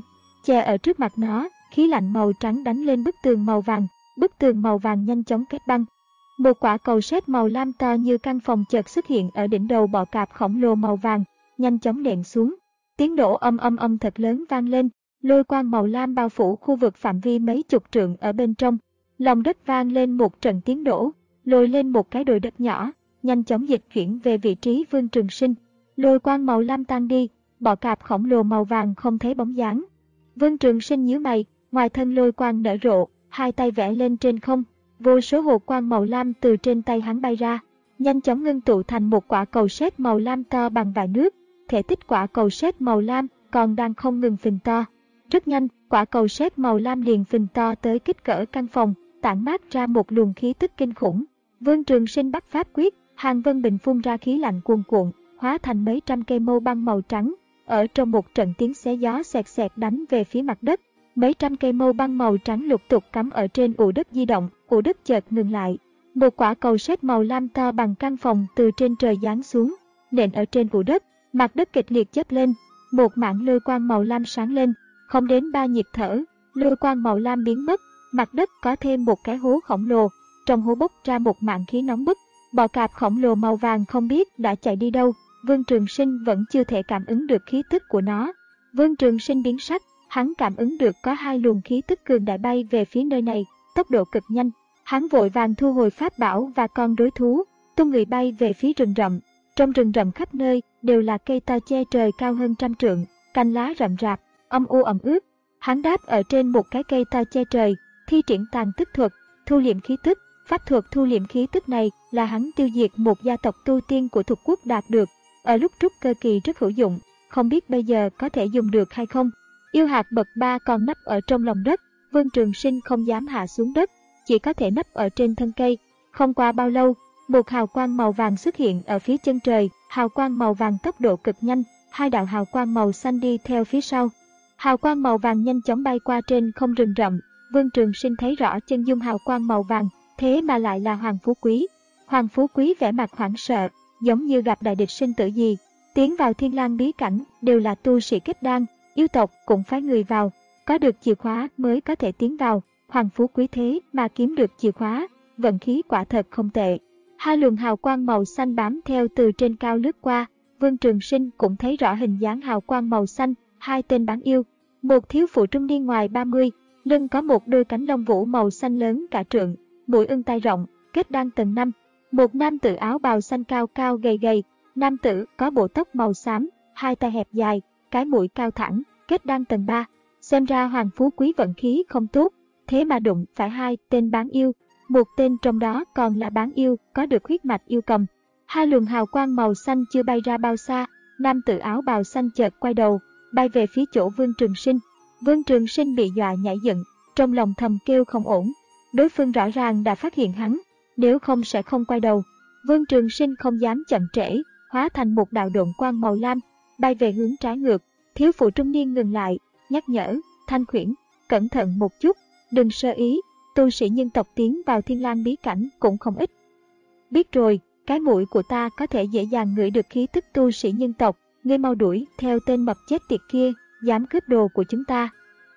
che ở trước mặt nó, khí lạnh màu trắng đánh lên bức tường màu vàng, bức tường màu vàng nhanh chóng kết băng. Một quả cầu sét màu lam to như căn phòng chợt xuất hiện ở đỉnh đầu bọ cạp khổng lồ màu vàng, nhanh chóng nện xuống. Tiếng nổ âm âm âm thật lớn vang lên, lôi quang màu lam bao phủ khu vực phạm vi mấy chục trượng ở bên trong. Lòng đất vang lên một trận tiếng nổ, lôi lên một cái đồi đất nhỏ, nhanh chóng dịch chuyển về vị trí Vương Trường Sinh. Lôi quang màu lam tan đi, bọ cạp khổng lồ màu vàng không thấy bóng dáng. Vương Trường Sinh nhíu mày, ngoài thân lôi quang nở rộ, hai tay vẽ lên trên không, vô số hồ quang màu lam từ trên tay hắn bay ra, nhanh chóng ngưng tụ thành một quả cầu sét màu lam to bằng vại nước. Thể tích quả cầu sét màu lam còn đang không ngừng phình to. Rất nhanh, quả cầu sét màu lam liền phình to tới kích cỡ căn phòng, tản mát ra một luồng khí tức kinh khủng. Vương Trường Sinh bắt pháp quyết, Hàng Vân Bình phun ra khí lạnh cuồn cuộn, hóa thành mấy trăm cây mâu băng màu trắng. Ở trong một trận tiếng xé gió xẹt xẹt đánh về phía mặt đất, mấy trăm cây mâu băng màu trắng lục tục cắm ở trên ụ đất di động, ụ đất chợt ngừng lại. Một quả cầu sét màu lam to bằng căn phòng từ trên trời giáng xuống, nện ở trên ụ đất, mặt đất kịch liệt chớp lên, một mảng lôi quang màu lam sáng lên, không đến ba nhịp thở, lôi quang màu lam biến mất, mặt đất có thêm một cái hố khổng lồ, trong hố bốc ra một mảng khí nóng bức. Bọ cạp khổng lồ màu vàng không biết đã chạy đi đâu, Vương Trường Sinh vẫn chưa thể cảm ứng được khí tức của nó. Vương Trường Sinh biến sắc, hắn cảm ứng được có hai luồng khí tức cường đại bay về phía nơi này, tốc độ cực nhanh. Hắn vội vàng thu hồi pháp bảo và con đối thú, tung người bay về phía rừng rậm. Trong rừng rậm khắp nơi đều là cây to che trời cao hơn trăm trượng, cành lá rậm rạp, âm u ẩm ướt. Hắn đáp ở trên một cái cây to che trời, thi triển tàn tức thuật, thu liệm khí tức. Pháp thuật thu liệm khí tức này là hắn tiêu diệt một gia tộc tu tiên của thuộc quốc đạt được, ở lúc trúc cơ kỳ rất hữu dụng, không biết bây giờ có thể dùng được hay không. Yêu hạt bậc ba còn nấp ở trong lòng đất, Vương Trường Sinh không dám hạ xuống đất, chỉ có thể nấp ở trên thân cây. Không qua bao lâu, một hào quang màu vàng xuất hiện ở phía chân trời, hào quang màu vàng tốc độ cực nhanh, hai đạo hào quang màu xanh đi theo phía sau. Hào quang màu vàng nhanh chóng bay qua trên không rừng rậm, Vương Trường Sinh thấy rõ chân dung hào quang màu vàng, thế mà lại là Hoàng Phú Quý. Hoàng Phú Quý vẻ mặt hoảng sợ, giống như gặp đại địch sinh tử gì. Tiến vào Thiên Lang bí cảnh đều là tu sĩ kết đan, yêu tộc cũng phái người vào, có được chìa khóa mới có thể tiến vào. Hoàng Phú Quý thế mà kiếm được chìa khóa, vận khí quả thật không tệ. Hai luồng hào quang màu xanh bám theo từ trên cao lướt qua, Vương Trường Sinh cũng thấy rõ hình dáng hào quang màu xanh, hai tên bán yêu. Một thiếu phụ trung niên ngoài ba mươi, lưng có một đôi cánh lông vũ màu xanh lớn cả trượng, mũi ưng tai rộng, kết đan tầng năm. Một nam tử áo bào xanh cao cao gầy gầy, nam tử có bộ tóc màu xám, hai tay hẹp dài, cái mũi cao thẳng, kết đan tầng ba. Xem ra Hoàng Phú Quý vận khí không tốt, thế mà đụng phải hai tên bán yêu. Một tên trong đó còn là bán yêu, có được huyết mạch yêu cầm. Hai luồng hào quang màu xanh chưa bay ra bao xa, nam tử áo bào xanh chợt quay đầu, bay về phía chỗ Vương Trường Sinh. Vương Trường Sinh bị dọa nhảy dựng, trong lòng thầm kêu không ổn. Đối phương rõ ràng đã phát hiện hắn, nếu không sẽ không quay đầu. Vương Trường Sinh không dám chậm trễ, hóa thành một đạo độn quang màu lam, bay về hướng trái ngược. Thiếu phụ trung niên ngừng lại, nhắc nhở, Thanh Khuyển, cẩn thận một chút, đừng sơ ý, tu sĩ nhân tộc tiến vào Thiên Lang bí cảnh cũng không ít. Biết rồi, cái mũi của ta có thể dễ dàng ngửi được khí tức tu sĩ nhân tộc, ngươi mau đuổi theo tên mập chết tiệt kia, dám cướp đồ của chúng ta.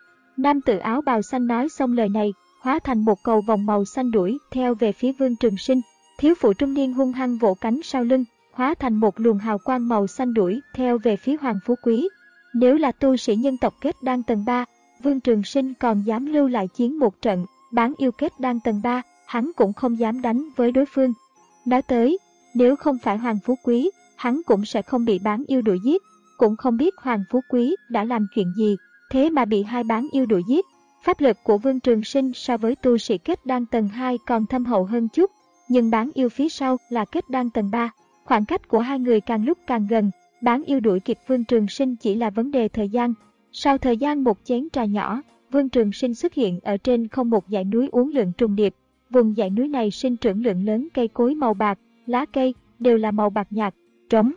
Nam tử áo bào xanh nói xong lời này, hóa thành một cầu vòng màu xanh đuổi theo về phía Vương Trường Sinh. Thiếu phụ trung niên hung hăng vỗ cánh sau lưng, hóa thành một luồng hào quang màu xanh đuổi theo về phía Hoàng Phú Quý. Nếu là tu sĩ nhân tộc kết đan tầng ba, Vương Trường Sinh còn dám lưu lại chiến một trận, bán yêu kết đan tầng ba, hắn cũng không dám đánh với đối phương. Nói tới, nếu không phải Hoàng Phú Quý, hắn cũng sẽ không bị bán yêu đuổi giết, cũng không biết Hoàng Phú Quý đã làm chuyện gì, thế mà bị hai bán yêu đuổi giết. Pháp lực của Vương Trường Sinh so với tu sĩ kết đan tầng hai còn thâm hậu hơn chút, nhưng bán yêu phía sau là kết đan tầng ba. Khoảng cách của hai người càng lúc càng gần, bán yêu đuổi kịp Vương Trường Sinh chỉ là vấn đề thời gian. Sau thời gian một chén trà nhỏ, Vương Trường Sinh xuất hiện ở trên không một dãy núi uốn lượn trùng điệp. Vùng dãy núi này sinh trưởng lượng lớn cây cối màu bạc, lá cây đều là màu bạc nhạt, trống.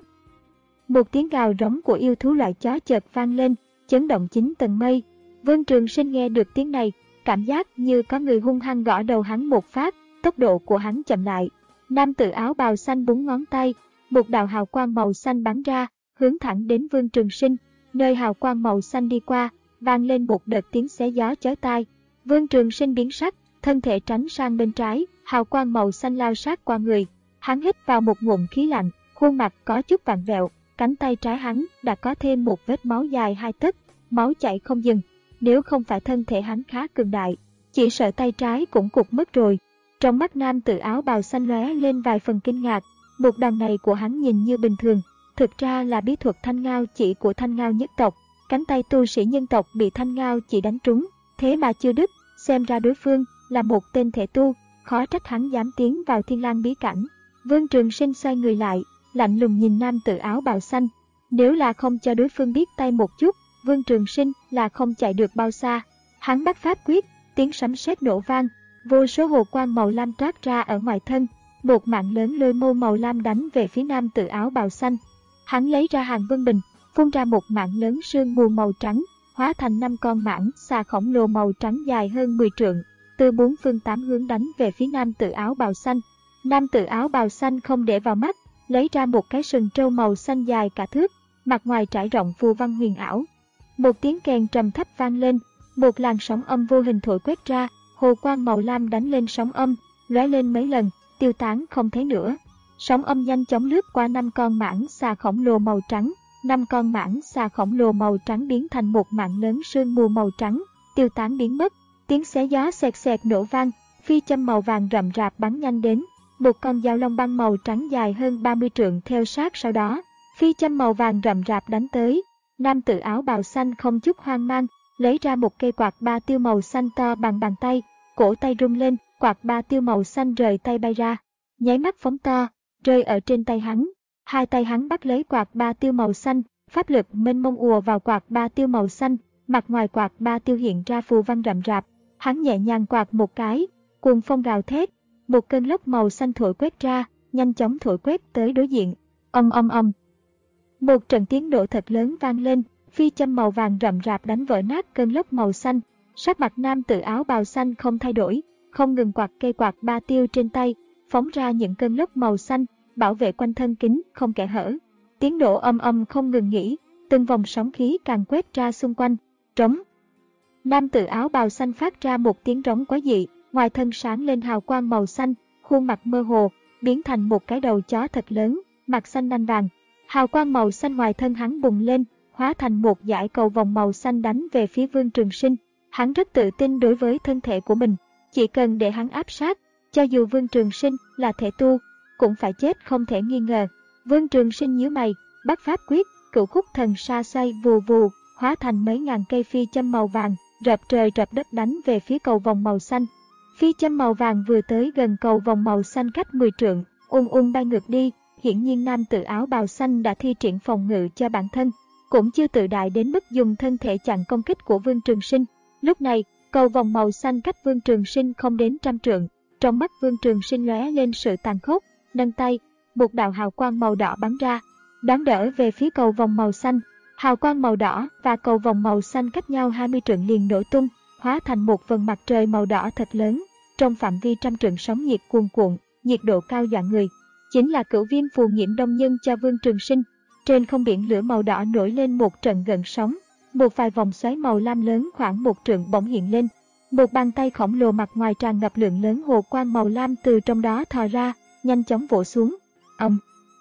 Một tiếng gào rống của yêu thú loại chó chợt vang lên, chấn động chín tầng mây. Vương Trường Sinh nghe được tiếng này, cảm giác như có người hung hăng gõ đầu hắn một phát, tốc độ của hắn chậm lại. Nam tử áo bào xanh búng ngón tay, một đạo hào quang màu xanh bắn ra, hướng thẳng đến Vương Trường Sinh. Nơi hào quang màu xanh đi qua, vang lên một đợt tiếng xé gió chói tai. Vương Trường Sinh biến sắc, thân thể tránh sang bên trái, hào quang màu xanh lao sát qua người. Hắn hít vào một ngụm khí lạnh, khuôn mặt có chút vặn vẹo, cánh tay trái hắn đã có thêm một vết máu dài hai tấc, máu chảy không dừng. Nếu không phải thân thể hắn khá cường đại, chỉ sợ tay trái cũng cụt mất rồi. Trong mắt nam tử áo bào xanh lóe lên vài phần kinh ngạc, một đòn này của hắn nhìn như bình thường, thực ra là bí thuật thanh ngao chỉ của thanh ngao nhất tộc. Cánh tay tu sĩ nhân tộc bị thanh ngao chỉ đánh trúng, thế mà chưa đứt, xem ra đối phương là một tên thể tu, khó trách hắn dám tiến vào Thiên Lang bí cảnh. Vương Trường Sinh xoay người lại, lạnh lùng nhìn nam tử áo bào xanh. Nếu là không cho đối phương biết tay một chút, Vương Trường Sinh là không chạy được bao xa. Hắn bắt pháp quyết, tiếng sấm sét nổ vang, vô số hồ quang màu lam toát ra ở ngoài thân, một mạng lớn lôi mâu màu lam đánh về phía nam tử áo bào xanh. Hắn lấy ra hàng vân bình, phun ra một mạng lớn sương mù màu trắng, hóa thành năm con mãng xà khổng lồ màu trắng dài hơn mười trượng, từ bốn phương tám hướng đánh về phía nam tử áo bào xanh. Nam tử áo bào xanh không để vào mắt, lấy ra một cái sừng trâu màu xanh dài cả thước, mặt ngoài trải rộng phù văn huyền ảo. Một tiếng kèn trầm thấp vang lên, một làn sóng âm vô hình thổi quét ra, hồ quang màu lam đánh lên sóng âm, lóe lên mấy lần, tiêu tán không thấy nữa. Sóng âm nhanh chóng lướt qua năm con mãng xà khổng lồ màu trắng, năm con mãng xà khổng lồ màu trắng biến thành một mạng lớn sương mù màu trắng, tiêu tán biến mất. Tiếng xé gió xẹt xẹt nổ vang, phi châm màu vàng rậm rạp bắn nhanh đến, một con dao long băng màu trắng dài hơn ba mươi trượng theo sát sau đó. Phi châm màu vàng rậm rạp đánh tới, nam tử áo bào xanh không chút hoang mang, lấy ra một cây quạt ba tiêu màu xanh to bằng bàn tay, cổ tay rung lên, quạt ba tiêu màu xanh rời tay bay ra, nháy mắt phóng to, rơi ở trên tay hắn. Hai tay hắn bắt lấy quạt ba tiêu màu xanh, pháp lực mênh mông ùa vào quạt ba tiêu màu xanh, mặt ngoài quạt ba tiêu hiện ra phù văn rậm rạp. Hắn nhẹ nhàng quạt một cái, cuồng phong gào thét, một cơn lốc màu xanh thổi quét ra, nhanh chóng thổi quét tới đối diện. Ầm ầm ầm. Một trận tiếng nổ thật lớn vang lên, phi châm màu vàng rậm rạp đánh vỡ nát cơn lốc màu xanh. Sắc mặt nam tử áo bào xanh không thay đổi, không ngừng quạt cây quạt ba tiêu trên tay, phóng ra những cơn lốc màu xanh, bảo vệ quanh thân kín không kẽ hở. Tiếng nổ ầm ầm không ngừng nghỉ, từng vòng sóng khí càng quét ra xung quanh. Trống. Nam tử áo bào xanh phát ra một tiếng rống quái dị, ngoài thân sáng lên hào quang màu xanh, khuôn mặt mơ hồ, biến thành một cái đầu chó thật lớn, mặt xanh nanh vàng. Hào quang màu xanh ngoài thân hắn bùng lên, hóa thành một dải cầu vòng màu xanh đánh về phía Vương Trường Sinh. Hắn rất tự tin đối với thân thể của mình, chỉ cần để hắn áp sát, cho dù Vương Trường Sinh là thể tu, cũng phải chết không thể nghi ngờ. Vương Trường Sinh nhíu mày, bắt pháp quyết, cửu khúc thần sa xoay vù vù, hóa thành mấy ngàn cây phi châm màu vàng, rập trời rập đất đánh về phía cầu vòng màu xanh. Phi châm màu vàng vừa tới gần cầu vòng màu xanh cách mười trượng, ung ung bay ngược đi. Hiển nhiên nam tử áo bào xanh đã thi triển phòng ngự cho bản thân, cũng chưa tự đại đến mức dùng thân thể chặn công kích của Vương Trường Sinh. Lúc này, cầu vòng màu xanh cách Vương Trường Sinh không đến trăm trượng, trong mắt Vương Trường Sinh lóe lên sự tàn khốc, nâng tay, một đạo hào quang màu đỏ bắn ra, đón đỡ về phía cầu vòng màu xanh. Hào quang màu đỏ và cầu vòng màu xanh cách nhau hai mươi trượng liền nổ tung, hóa thành một vầng mặt trời màu đỏ thật lớn, trong phạm vi trăm trượng sóng nhiệt cuồn cuộn, nhiệt độ cao dọa người. Chính là cửu viêm phù nhiễm đông nhân cho Vương Trường Sinh. Trên không biển lửa màu đỏ nổi lên một trận gợn sóng, một vài vòng xoáy màu lam lớn khoảng một trượng bỗng hiện lên. Một bàn tay khổng lồ mặt ngoài tràn ngập lượng lớn hồ quang màu lam từ trong đó thò ra, nhanh chóng vỗ xuống. Ầm.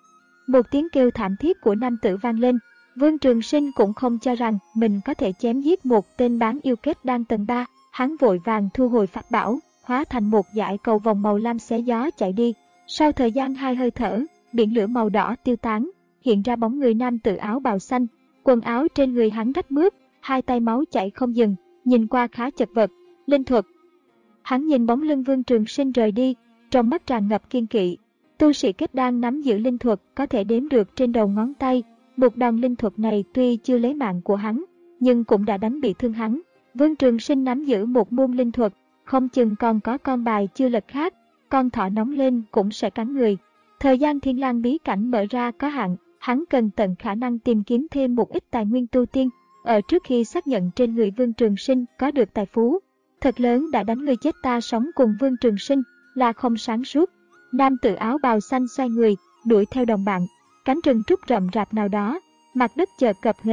Một tiếng kêu thảm thiết của nam tử vang lên. Vương Trường Sinh cũng không cho rằng mình có thể chém giết một tên bán yêu kết đan tầng ba, hắn vội vàng thu hồi pháp bảo, hóa thành một dải cầu vòng màu lam xé gió chạy đi. Sau thời gian hai hơi thở, biển lửa màu đỏ tiêu tán, hiện ra bóng người nam tử áo bào xanh. Quần áo trên người hắn rách mướp, hai tay máu chảy không dừng, nhìn qua khá chật vật. Linh thuật. Hắn nhìn bóng lưng Vương Trường Sinh rời đi, trong mắt tràn ngập kiên kỵ. Tu sĩ kết đan nắm giữ linh thuật có thể đếm được trên đầu ngón tay. Một đòn linh thuật này tuy chưa lấy mạng của hắn, nhưng cũng đã đánh bị thương hắn. Vương Trường Sinh nắm giữ một môn linh thuật, không chừng còn có con bài chưa lật khác, con thỏ nóng lên cũng sẽ cắn người. Thời gian Thiên Lang bí cảnh mở ra có hạn, hắn cần tận khả năng tìm kiếm thêm một ít tài nguyên tu tiên, ở trước khi xác nhận trên người Vương Trường Sinh có được tài phú thật lớn đã đánh người chết ta sống cùng Vương Trường Sinh là không sáng suốt. Nam tử áo bào xanh xoay người, đuổi theo đồng bạn. Cánh rừng trúc rậm rạp nào đó, mặt đất chợt gập ghềnh,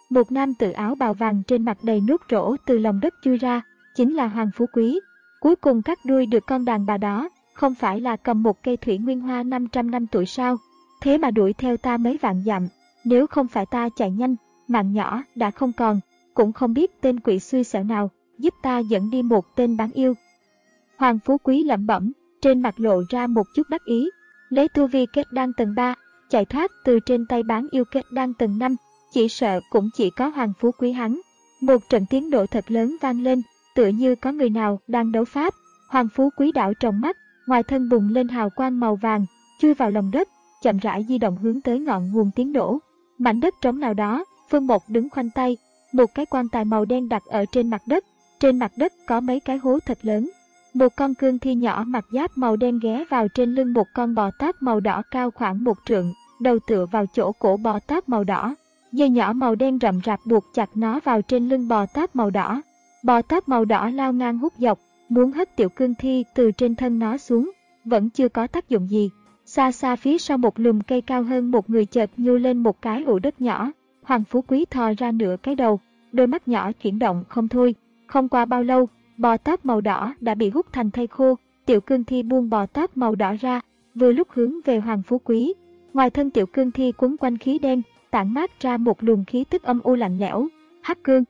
Một nam tử áo bào vàng trên mặt đầy nốt rỗ từ lòng đất chui ra, chính là Hoàng Phú Quý. Cuối cùng cắt đuôi được con đàn bà đó, không phải là cầm một cây thủy nguyên hoa năm trăm năm tuổi sao? Thế mà đuổi theo ta mấy vạn dặm, nếu không phải ta chạy nhanh, mạng nhỏ đã không còn, cũng không biết tên quỷ xui xẻo nào giúp ta dẫn đi một tên bán yêu. Hoàng Phú Quý lẩm bẩm, trên mặt lộ ra một chút đắc ý, lấy tu vi kết đan tầng ba, chạy thoát từ trên tay bán yêu kết đan tầng năm, chỉ sợ cũng chỉ có Hoàng Phú Quý hắn. Một trận tiếng nổ thật lớn vang lên, tựa như có người nào đang đấu pháp. Hoàng Phú Quý đảo trong mắt, ngoài thân bùng lên hào quang màu vàng, chui vào lòng đất, chậm rãi di động hướng tới ngọn nguồn tiếng nổ. Mảnh đất trống nào đó, Phương Mộc đứng khoanh tay, một cái quan tài màu đen đặt ở trên mặt đất, trên mặt đất có mấy cái hố thật lớn. Một con cương thi nhỏ mặc giáp màu đen ghé vào trên lưng một con bò tát màu đỏ cao khoảng một trượng, đầu tựa vào chỗ cổ bò tát màu đỏ. Dây nhỏ màu đen rậm rạp buộc chặt nó vào trên lưng bò tát màu đỏ. Bò tát màu đỏ lao ngang hút dọc, muốn hất tiểu cương thi từ trên thân nó xuống, vẫn chưa có tác dụng gì. Xa xa phía sau một lùm cây cao hơn một người chợt nhô lên một cái ụ đất nhỏ. Hoàng Phú Quý thò ra nửa cái đầu, đôi mắt nhỏ chuyển động không thôi. Không qua bao lâu, bò tát màu đỏ đã bị hút thành thây khô. Tiểu cương thi buông bò tát màu đỏ ra, vừa lúc hướng về Hoàng Phú Quý. Ngoài thân tiểu cương thi quấn quanh khí đen, tản mát ra một luồng khí tức âm u lạnh lẽo. Hắc cương.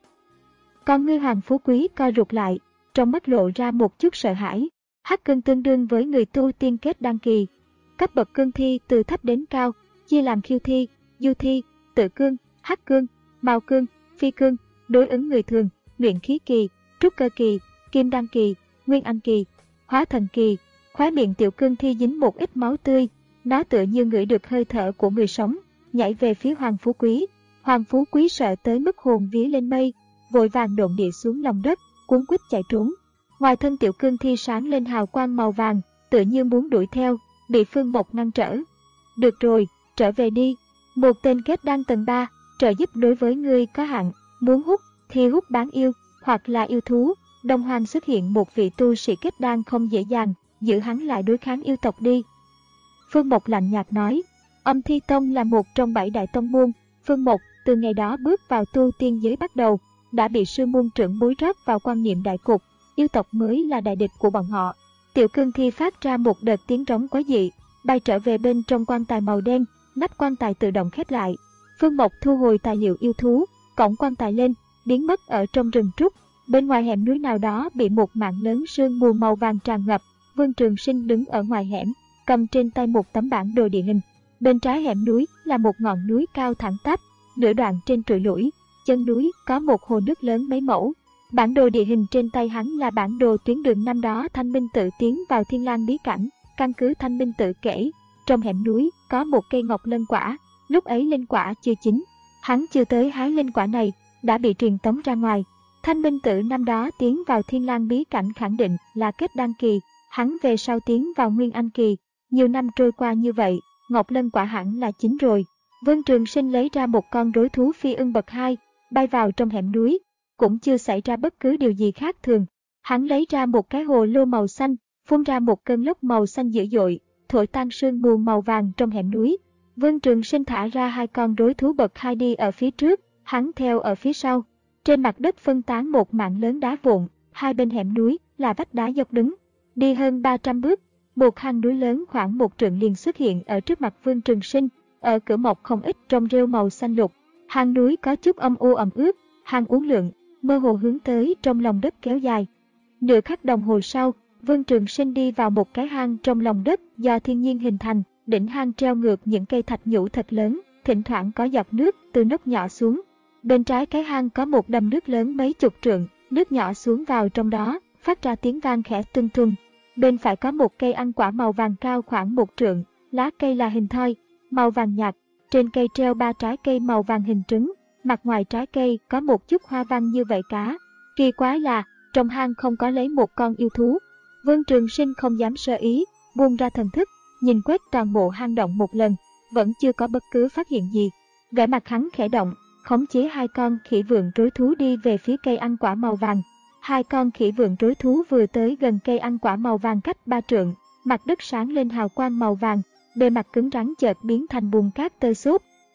Con ngươi Hoàng Phú Quý co rụt lại, trong mắt lộ ra một chút sợ hãi. Hắc cương tương đương với người tu tiên kết đan kỳ. Cấp bậc cương thi từ thấp đến cao, chia làm khiêu thi, du thi, tự cương, hắc cương, mao cương, phi cương, đối ứng người thường, luyện khí kỳ, trúc cơ kỳ, kim đan kỳ, nguyên anh kỳ, hóa thần kỳ. Khóe miệng tiểu cương thi dính một ít máu tươi, nó tựa như ngửi được hơi thở của người sống, nhảy về phía Hoàng Phú Quý. Hoàng Phú Quý sợ tới mức hồn vía lên mây, vội vàng độn địa xuống lòng đất, cuống quýt chạy trốn. Ngoài thân tiểu cương thi sáng lên hào quang màu vàng, tựa như muốn đuổi theo, bị Phương Mộc ngăn trở. Được rồi, trở về đi. Một tên kết đan tầng ba, trợ giúp đối với ngươi có hạn, muốn hút thì hút bán yêu, hoặc là yêu thú. Đông Hoang xuất hiện một vị tu sĩ kết đan không dễ dàng, giữ hắn lại đối kháng yêu tộc đi. Phương Mộc lạnh nhạt nói, Âm Thi Tông là một trong bảy đại tông môn. Phương Mộc từ ngày đó bước vào tu tiên giới bắt đầu, đã bị sư môn trưởng bối rót vào quan niệm đại cục, yêu tộc mới là đại địch của bọn họ. Tiểu cương thi phát ra một đợt tiếng trống quái dị, bay trở về bên trong quan tài màu đen, nắp quan tài tự động khép lại. Phương Mộc thu hồi tài liệu yêu thú, cõng quan tài lên, biến mất ở trong rừng trúc. Bên ngoài hẻm núi nào đó bị một mảng lớn sương mù màu vàng tràn ngập. Vương Trường Sinh đứng ở ngoài hẻm, cầm trên tay một tấm bản đồ địa hình. Bên trái hẻm núi là một ngọn núi cao thẳng tắp, nửa đoạn trên trụi lủi, chân núi có một hồ nước lớn mấy mẫu. Bản đồ địa hình trên tay hắn là bản đồ tuyến đường năm đó Thanh Minh Tự tiến vào Thiên Lang bí cảnh. Căn cứ Thanh Minh Tự kể, trong hẻm núi có một cây ngọc lân quả, lúc ấy linh quả chưa chín. Hắn chưa tới hái linh quả này, đã bị truyền tống ra ngoài. Thanh Minh Tự năm đó tiến vào Thiên Lang bí cảnh khẳng định là kết đan kỳ, hắn về sau tiến vào Nguyên Anh kỳ. Nhiều năm trôi qua như vậy, ngọc lân quả hẳn là chín rồi. Vương Trường Sinh lấy ra một con rối thú phi ưng bậc hai, bay vào trong hẻm núi, cũng chưa xảy ra bất cứ điều gì khác thường. Hắn lấy ra một cái hồ lô màu xanh, phun ra một cơn lốc màu xanh dữ dội, thổi tan sương mù màu vàng trong hẻm núi. Vương Trường Sinh thả ra hai con rối thú bậc hai đi ở phía trước, hắn theo ở phía sau. Trên mặt đất phân tán một mảng lớn đá vụn, hai bên hẻm núi là vách đá dốc đứng. Đi hơn ba trăm bước, một hang núi lớn khoảng một trượng liền xuất hiện ở trước mặt Vương Trường Sinh. Ở cửa mọc không ít rong rêu màu xanh lục. Hang núi có chút âm u ẩm ướt, hang uốn lượn, mơ hồ hướng tới trong lòng đất kéo dài. Nửa khắc đồng hồ sau, Vương Trường Sinh đi vào một cái hang trong lòng đất do thiên nhiên hình thành. Đỉnh hang treo ngược những cây thạch nhũ thật lớn, thỉnh thoảng có giọt nước từ nóc nhỏ xuống. Bên trái cái hang có một đầm nước lớn mấy chục trượng, nước nhỏ xuống vào trong đó, phát ra tiếng vang khẽ tuân tuân. Bên phải có một cây ăn quả màu vàng cao khoảng một trượng, lá cây là hình thoi, màu vàng nhạt, trên cây treo ba trái cây màu vàng hình trứng, mặt ngoài trái cây có một chút hoa văn như vảy cá. Kỳ quái là, trong hang không có lấy một con yêu thú. Vương Trường Sinh không dám sơ ý, buông ra thần thức, nhìn quét toàn bộ hang động một lần, vẫn chưa có bất cứ phát hiện gì. Vẻ mặt hắn khẽ động, khống chế hai con khỉ vượn rối thú đi về phía cây ăn quả màu vàng. Hai con khỉ vượn rối thú vừa tới gần cây ăn quả màu vàng cách ba trượng, mặt đất sáng lên hào quang màu vàng, bề mặt cứng rắn chợt biến thành bùn cát tơi xốp.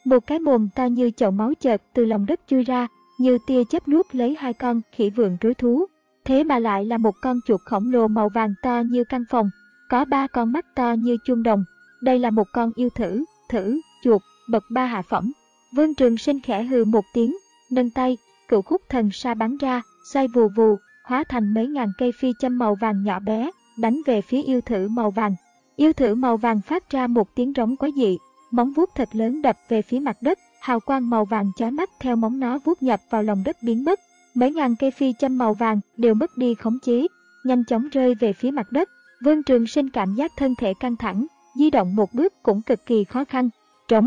Một cái mồm to như chậu máu chợt từ lòng đất chui ra, như tia chớp nuốt lấy hai con khỉ vượn rối thú. Thế mà lại là một con chuột khổng lồ màu vàng to như căn phòng, có ba con mắt to như chuông đồng. Đây là một con yêu thử, thử, chuột, bậc ba hạ phẩm. Vương Trường Sinh khẽ hừ một tiếng, nâng tay, cửu khúc thần sa bắn ra, xoay vù vù, hóa thành mấy ngàn cây phi châm màu vàng nhỏ bé, đánh về phía yêu thử màu vàng. Yêu thử màu vàng phát ra một tiếng rống quái dị, móng vuốt thật lớn đập về phía mặt đất, hào quang màu vàng chói mắt theo móng nó vuốt nhập vào lòng đất biến mất. Mấy ngàn cây phi châm màu vàng đều mất đi khống chế, nhanh chóng rơi về phía mặt đất. Vương Trường Sinh cảm giác thân thể căng thẳng, di động một bước cũng cực kỳ khó khăn. Trống.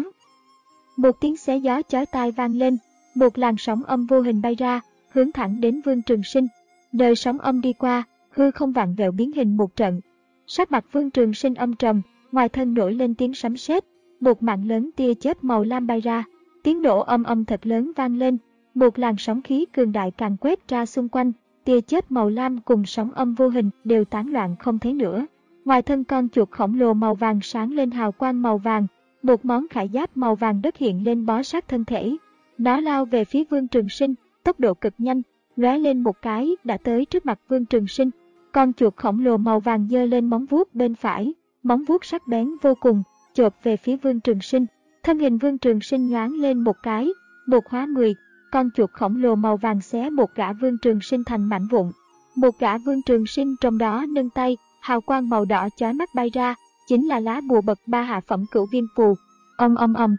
Một tiếng xé gió chói tai vang lên, một làn sóng âm vô hình bay ra, hướng thẳng đến Vương Trường Sinh. Nơi sóng âm đi qua, hư không vặn vẹo biến hình một trận. Sắc mặt Vương Trường Sinh âm trầm, ngoài thân nổi lên tiếng sấm sét, một mạng lớn tia chớp màu lam bay ra, tiếng nổ âm âm thật lớn vang lên, một làn sóng khí cường đại càn quét ra xung quanh, tia chớp màu lam cùng sóng âm vô hình đều tán loạn không thấy nữa. Ngoài thân con chuột khổng lồ màu vàng sáng lên hào quang màu vàng, một món khải giáp màu vàng đất hiện lên bó sát thân thể. Nó lao về phía Vương Trường Sinh, tốc độ cực nhanh, lóe lên một cái đã tới trước mặt Vương Trường Sinh. Con chuột khổng lồ màu vàng giơ lên móng vuốt bên phải, móng vuốt sắc bén vô cùng, chộp về phía Vương Trường Sinh. Thân hình Vương Trường Sinh nhoáng lên một cái, một hóa mười, con chuột khổng lồ màu vàng xé một gã Vương Trường Sinh thành mảnh vụn. Một gã Vương Trường Sinh trong đó nâng tay, hào quang màu đỏ chói mắt bay ra, chính là lá bùa bậc ba hạ phẩm Cửu Viêm Phù. Ầm ầm ầm.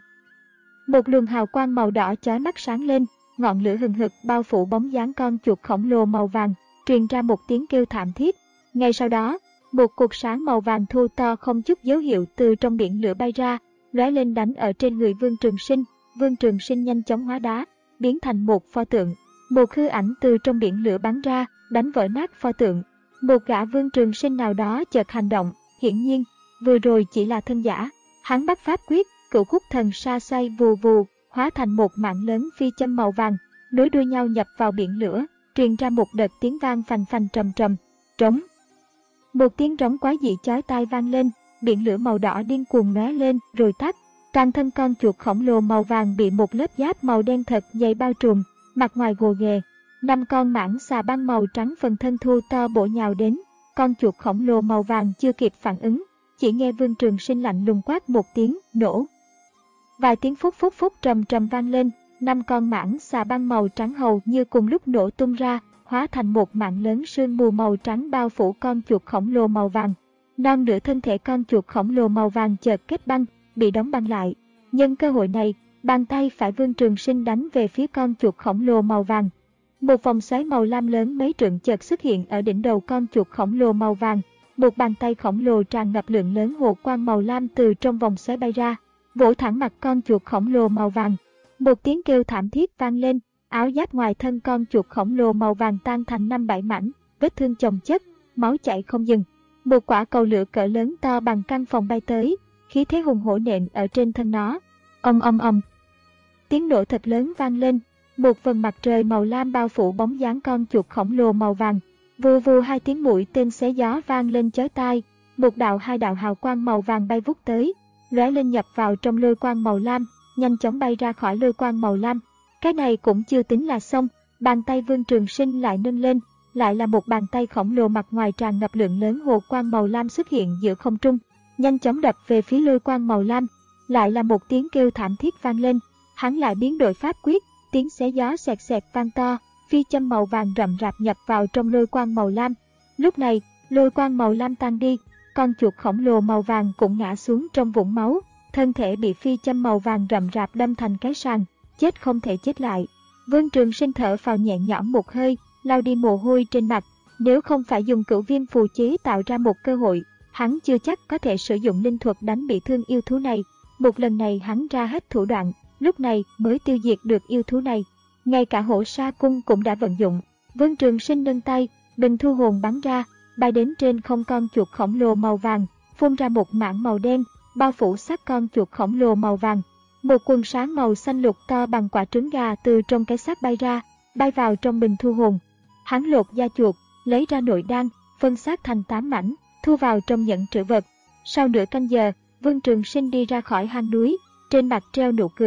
Một luồng hào quang màu đỏ chói mắt sáng lên, ngọn lửa hừng hực bao phủ bóng dáng con chuột khổng lồ màu vàng, truyền ra một tiếng kêu thảm thiết. Ngay sau đó, một cột sáng màu vàng thô to không chút dấu hiệu từ trong biển lửa bay ra, lóe lên đánh ở trên người Vương Trường Sinh. Vương Trường Sinh nhanh chóng hóa đá, biến thành một pho tượng. Một hư ảnh từ trong biển lửa bắn ra, đánh vỡ nát pho tượng. Một gã Vương Trường Sinh nào đó chợt hành động, hiển nhiên, vừa rồi chỉ là thân giả. Hắn bắt pháp quyết, cửu khúc thần sa xoay vù vù, hóa thành một mạng lớn phi châm màu vàng, nối đuôi nhau nhập vào biển lửa, truyền ra một đợt tiếng vang phành phành trầm trầm. Trống. Một tiếng trống quái dị chói tai vang lên, biển lửa màu đỏ điên cuồng lóe lên rồi tắt. Toàn thân con chuột khổng lồ màu vàng bị một lớp giáp màu đen thật dày bao trùm, mặt ngoài gồ ghề. Năm con mãng xà băng màu trắng phần thân thô to bổ nhào đến, con chuột khổng lồ màu vàng chưa kịp phản ứng, chỉ nghe Vương Trường Sinh lạnh lùng quát một tiếng, nổ. Vài tiếng phúc phúc phúc trầm trầm vang lên, năm con mãng xà băng màu trắng hầu như cùng lúc nổ tung ra, hóa thành một mạng lớn sương mù màu trắng bao phủ con chuột khổng lồ màu vàng. Non nửa thân thể con chuột khổng lồ màu vàng chợt kết băng, bị đóng băng lại. Nhân cơ hội này, bàn tay phải Vương Trường Sinh đánh về phía con chuột khổng lồ màu vàng. Một vòng xoáy màu lam lớn mấy trượng chợt xuất hiện ở đỉnh đầu con chuột khổng lồ màu vàng. Một bàn tay khổng lồ tràn ngập lượng lớn hồ quang màu lam từ trong vòng xoáy bay ra, vỗ thẳng mặt con chuột khổng lồ màu vàng. Một tiếng kêu thảm thiết vang lên, áo giáp ngoài thân con chuột khổng lồ màu vàng tan thành năm bảy mảnh, vết thương chồng chất, máu chảy không dừng. Một quả cầu lửa cỡ lớn to bằng căn phòng bay tới, khí thế hùng hổ nện ở trên thân nó. Ầm ầm ầm. Tiếng nổ thật lớn vang lên, một vầng mặt trời màu lam bao phủ bóng dáng con chuột khổng lồ màu vàng. Vù vù hai tiếng mũi tên xé gió vang lên chói tai, một đạo hai đạo hào quang màu vàng bay vút tới, lóe lên nhập vào trong lôi quang màu lam, nhanh chóng bay ra khỏi lôi quang màu lam. Cái này cũng chưa tính là xong, bàn tay Vương Trường Sinh lại nâng lên, lại là một bàn tay khổng lồ mặt ngoài tràn ngập lượng lớn hồ quang màu lam xuất hiện giữa không trung, nhanh chóng đập về phía lôi quang màu lam. Lại là một tiếng kêu thảm thiết vang lên, hắn lại biến đổi pháp quyết, tiếng xé gió xẹt xẹt vang to, phi châm màu vàng rậm rạp nhập vào trong lôi quang màu lam. Lúc này, lôi quang màu lam tan đi, con chuột khổng lồ màu vàng cũng ngã xuống trong vũng máu, thân thể bị phi châm màu vàng rậm rạp đâm thành cái sàng, chết không thể chết lại. Vương Trường Sinh thở phào nhẹ nhõm một hơi, lau đi mồ hôi trên mặt. Nếu không phải dùng Cửu Viêm Phù chế tạo ra một cơ hội, hắn chưa chắc có thể sử dụng linh thuật đánh bị thương yêu thú này. Một lần này hắn ra hết thủ đoạn, lúc này mới tiêu diệt được yêu thú này. Ngay cả Hổ Sa Cung cũng đã vận dụng. Vương Trường Sinh nâng tay, bình thu hồn bắn ra, bay đến trên không con chuột khổng lồ màu vàng, phun ra một mảng màu đen, bao phủ sát con chuột khổng lồ màu vàng. Một quần sáng màu xanh lục to bằng quả trứng gà từ trong cái xác bay ra, bay vào trong bình thu hồn. Hắn lột da chuột, lấy ra nội đan, phân xác thành tám mảnh, thu vào trong nhẫn trữ vật. Sau nửa canh giờ, Vương Trường Sinh đi ra khỏi hang núi, trên mặt treo nụ cười.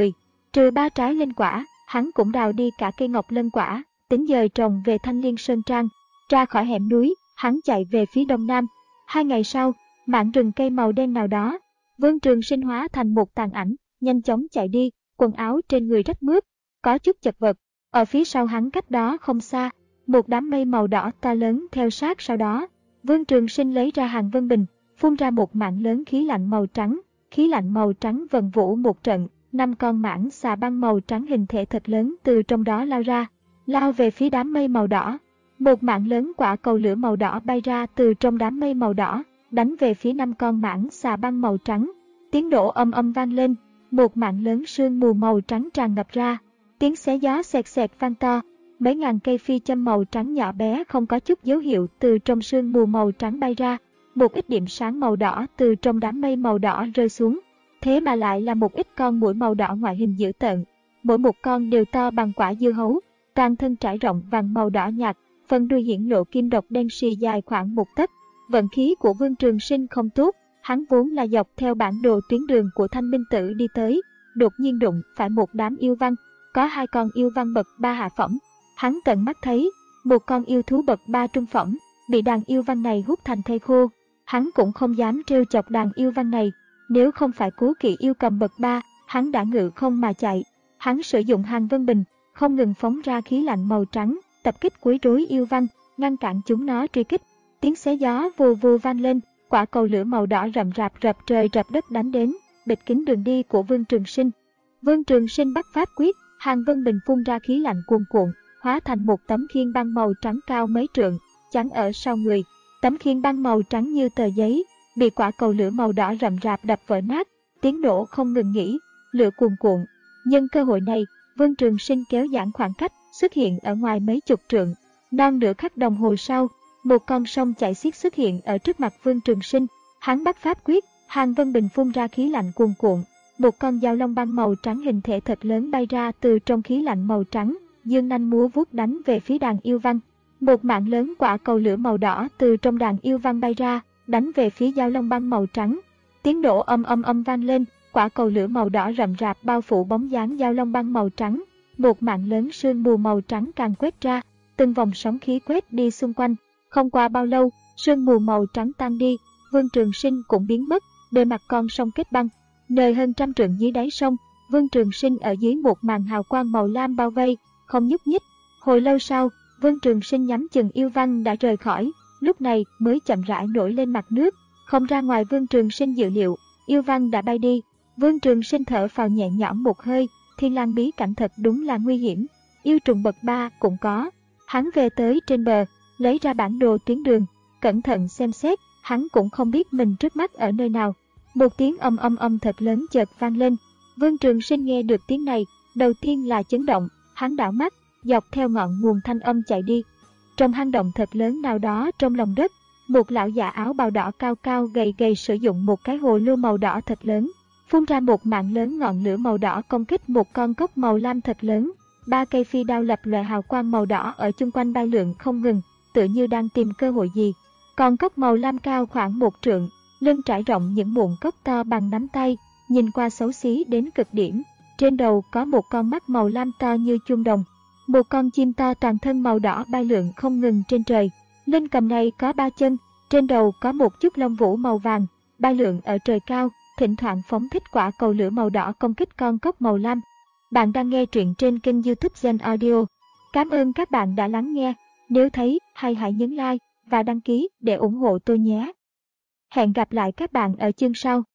Trừ ba trái linh quả, hắn cũng đào đi cả cây ngọc lân quả, tính dời trồng về Thanh Liên Sơn Trang. Ra khỏi hẻm núi, hắn chạy về phía đông nam. Hai ngày sau, mảng rừng cây màu đen nào đó, Vương Trường Sinh hóa thành một tàn ảnh, nhanh chóng chạy đi, quần áo trên người rách mướp, có chút chật vật. Ở phía sau hắn cách đó không xa, một đám mây màu đỏ to lớn theo sát sau đó. Vương Trường Sinh lấy ra hàng vân bình, phun ra một mảng lớn khí lạnh màu trắng. Khí lạnh màu trắng vần vũ một trận, năm con mãng xà băng màu trắng hình thể thật lớn từ trong đó lao ra, lao về phía đám mây màu đỏ. Một mảng lớn quả cầu lửa màu đỏ bay ra từ trong đám mây màu đỏ, đánh về phía năm con mãng xà băng màu trắng. Tiếng nổ âm âm vang lên, một mảng lớn sương mù màu trắng tràn ngập ra. Tiếng xé gió xẹt xẹt vang to, mấy ngàn cây phi châm màu trắng nhỏ bé không có chút dấu hiệu từ trong sương mù màu trắng bay ra. Một ít điểm sáng màu đỏ từ trong đám mây màu đỏ rơi xuống, thế mà lại là một ít con muỗi màu đỏ ngoại hình dữ tợn. Mỗi một con đều to bằng quả dưa hấu, toàn thân trải rộng vàng màu đỏ nhạt, phần đuôi hiển lộ kim độc đen sì dài khoảng một tấc. Vận khí của Vương Trường Sinh không tốt, hắn vốn là dọc theo bản đồ tuyến đường của Thanh Minh Tử đi tới, đột nhiên đụng phải một đám yêu văn, có hai con yêu văn bậc ba hạ phẩm. Hắn tận mắt thấy một con yêu thú bậc ba trung phẩm bị đàn yêu văn này hút thành thây khô. Hắn cũng không dám trêu chọc đàn yêu văn này, nếu không phải cố kỵ yêu cầm bậc ba, hắn đã ngự không mà chạy. Hắn sử dụng hàng vân bình, không ngừng phóng ra khí lạnh màu trắng, tập kích quấy rối yêu văn, ngăn cản chúng nó truy kích. Tiếng xé gió vù vù vang lên, quả cầu lửa màu đỏ rậm rạp rập trời rập đất đánh đến, bịt kín đường đi của Vương Trường Sinh. Vương Trường Sinh bắt pháp quyết, hàng vân bình phun ra khí lạnh cuồn cuộn, hóa thành một tấm khiên băng màu trắng cao mấy trượng, chắn ở sau người. Tấm khiên băng màu trắng như tờ giấy, bị quả cầu lửa màu đỏ rậm rạp đập vỡ nát, tiếng nổ không ngừng nghỉ, lửa cuồn cuộn. Nhân cơ hội này, Vương Trường Sinh kéo giãn khoảng cách, xuất hiện ở ngoài mấy chục trượng. Non nửa khắc đồng hồ sau, một con sông chảy xiết xuất hiện ở trước mặt Vương Trường Sinh. Hắn bắt pháp quyết, hàng vân bình phun ra khí lạnh cuồn cuộn, một con dao long băng màu trắng hình thể thật lớn bay ra từ trong khí lạnh màu trắng, dương nanh múa vuốt đánh về phía đàn yêu văn. Một mảng lớn quả cầu lửa màu đỏ từ trong đàn yêu văn bay ra, đánh về phía dao long băng màu trắng. Tiếng nổ âm âm âm vang lên, quả cầu lửa màu đỏ rậm rạp bao phủ bóng dáng dao long băng màu trắng. Một mảng lớn sương mù màu trắng càng quét ra, từng vòng sóng khí quét đi xung quanh. Không qua bao lâu, sương mù màu trắng tan đi, Vương Trường Sinh cũng biến mất, bề mặt con sông kết băng. Nơi hơn trăm trượng dưới đáy sông, Vương Trường Sinh ở dưới một màn hào quang màu lam bao vây, không nhúc nhích. Hồi lâu sau, Vương Trường Sinh nhắm chừng yêu văn đã rời khỏi, lúc này mới chậm rãi nổi lên mặt nước. Không ra ngoài Vương Trường Sinh dự liệu, yêu văn đã bay đi. Vương Trường Sinh thở phào nhẹ nhõm một hơi, Thiên Lang bí cảnh thật đúng là nguy hiểm. Yêu trùng bậc ba cũng có. Hắn về tới trên bờ, lấy ra bản đồ tuyến đường, cẩn thận xem xét, hắn cũng không biết mình trước mắt ở nơi nào. Một tiếng âm âm âm thật lớn chợt vang lên. Vương Trường Sinh nghe được tiếng này, đầu tiên là chấn động, hắn đảo mắt, dọc theo ngọn nguồn thanh âm chạy đi. Trong hang động thật lớn nào đó trong lòng đất, một lão già áo bào đỏ cao cao gầy gầy sử dụng một cái hồ lô màu đỏ thật lớn, phun ra một mạng lớn ngọn lửa màu đỏ công kích một con cốc màu lam thật lớn. Ba cây phi đao lập lòe hào quang màu đỏ ở chung quanh bay lượn không ngừng, tựa như đang tìm cơ hội gì. Con cốc màu lam cao khoảng một trượng, lưng trải rộng những muỗng cốc to bằng nắm tay, nhìn qua xấu xí đến cực điểm. Trên đầu có một con mắt màu lam to như chuông đồng. Một con chim to toàn thân màu đỏ bay lượn không ngừng trên trời. Linh cầm này có ba chân, trên đầu có một chút lông vũ màu vàng, bay lượn ở trời cao, thỉnh thoảng phóng thích quả cầu lửa màu đỏ công kích con cốc màu lam. Bạn đang nghe truyện trên kênh YouTube Gen Audio. Cảm ơn các bạn đã lắng nghe. Nếu thấy hay hãy nhấn like và đăng ký để ủng hộ tôi nhé. Hẹn gặp lại các bạn ở chương sau.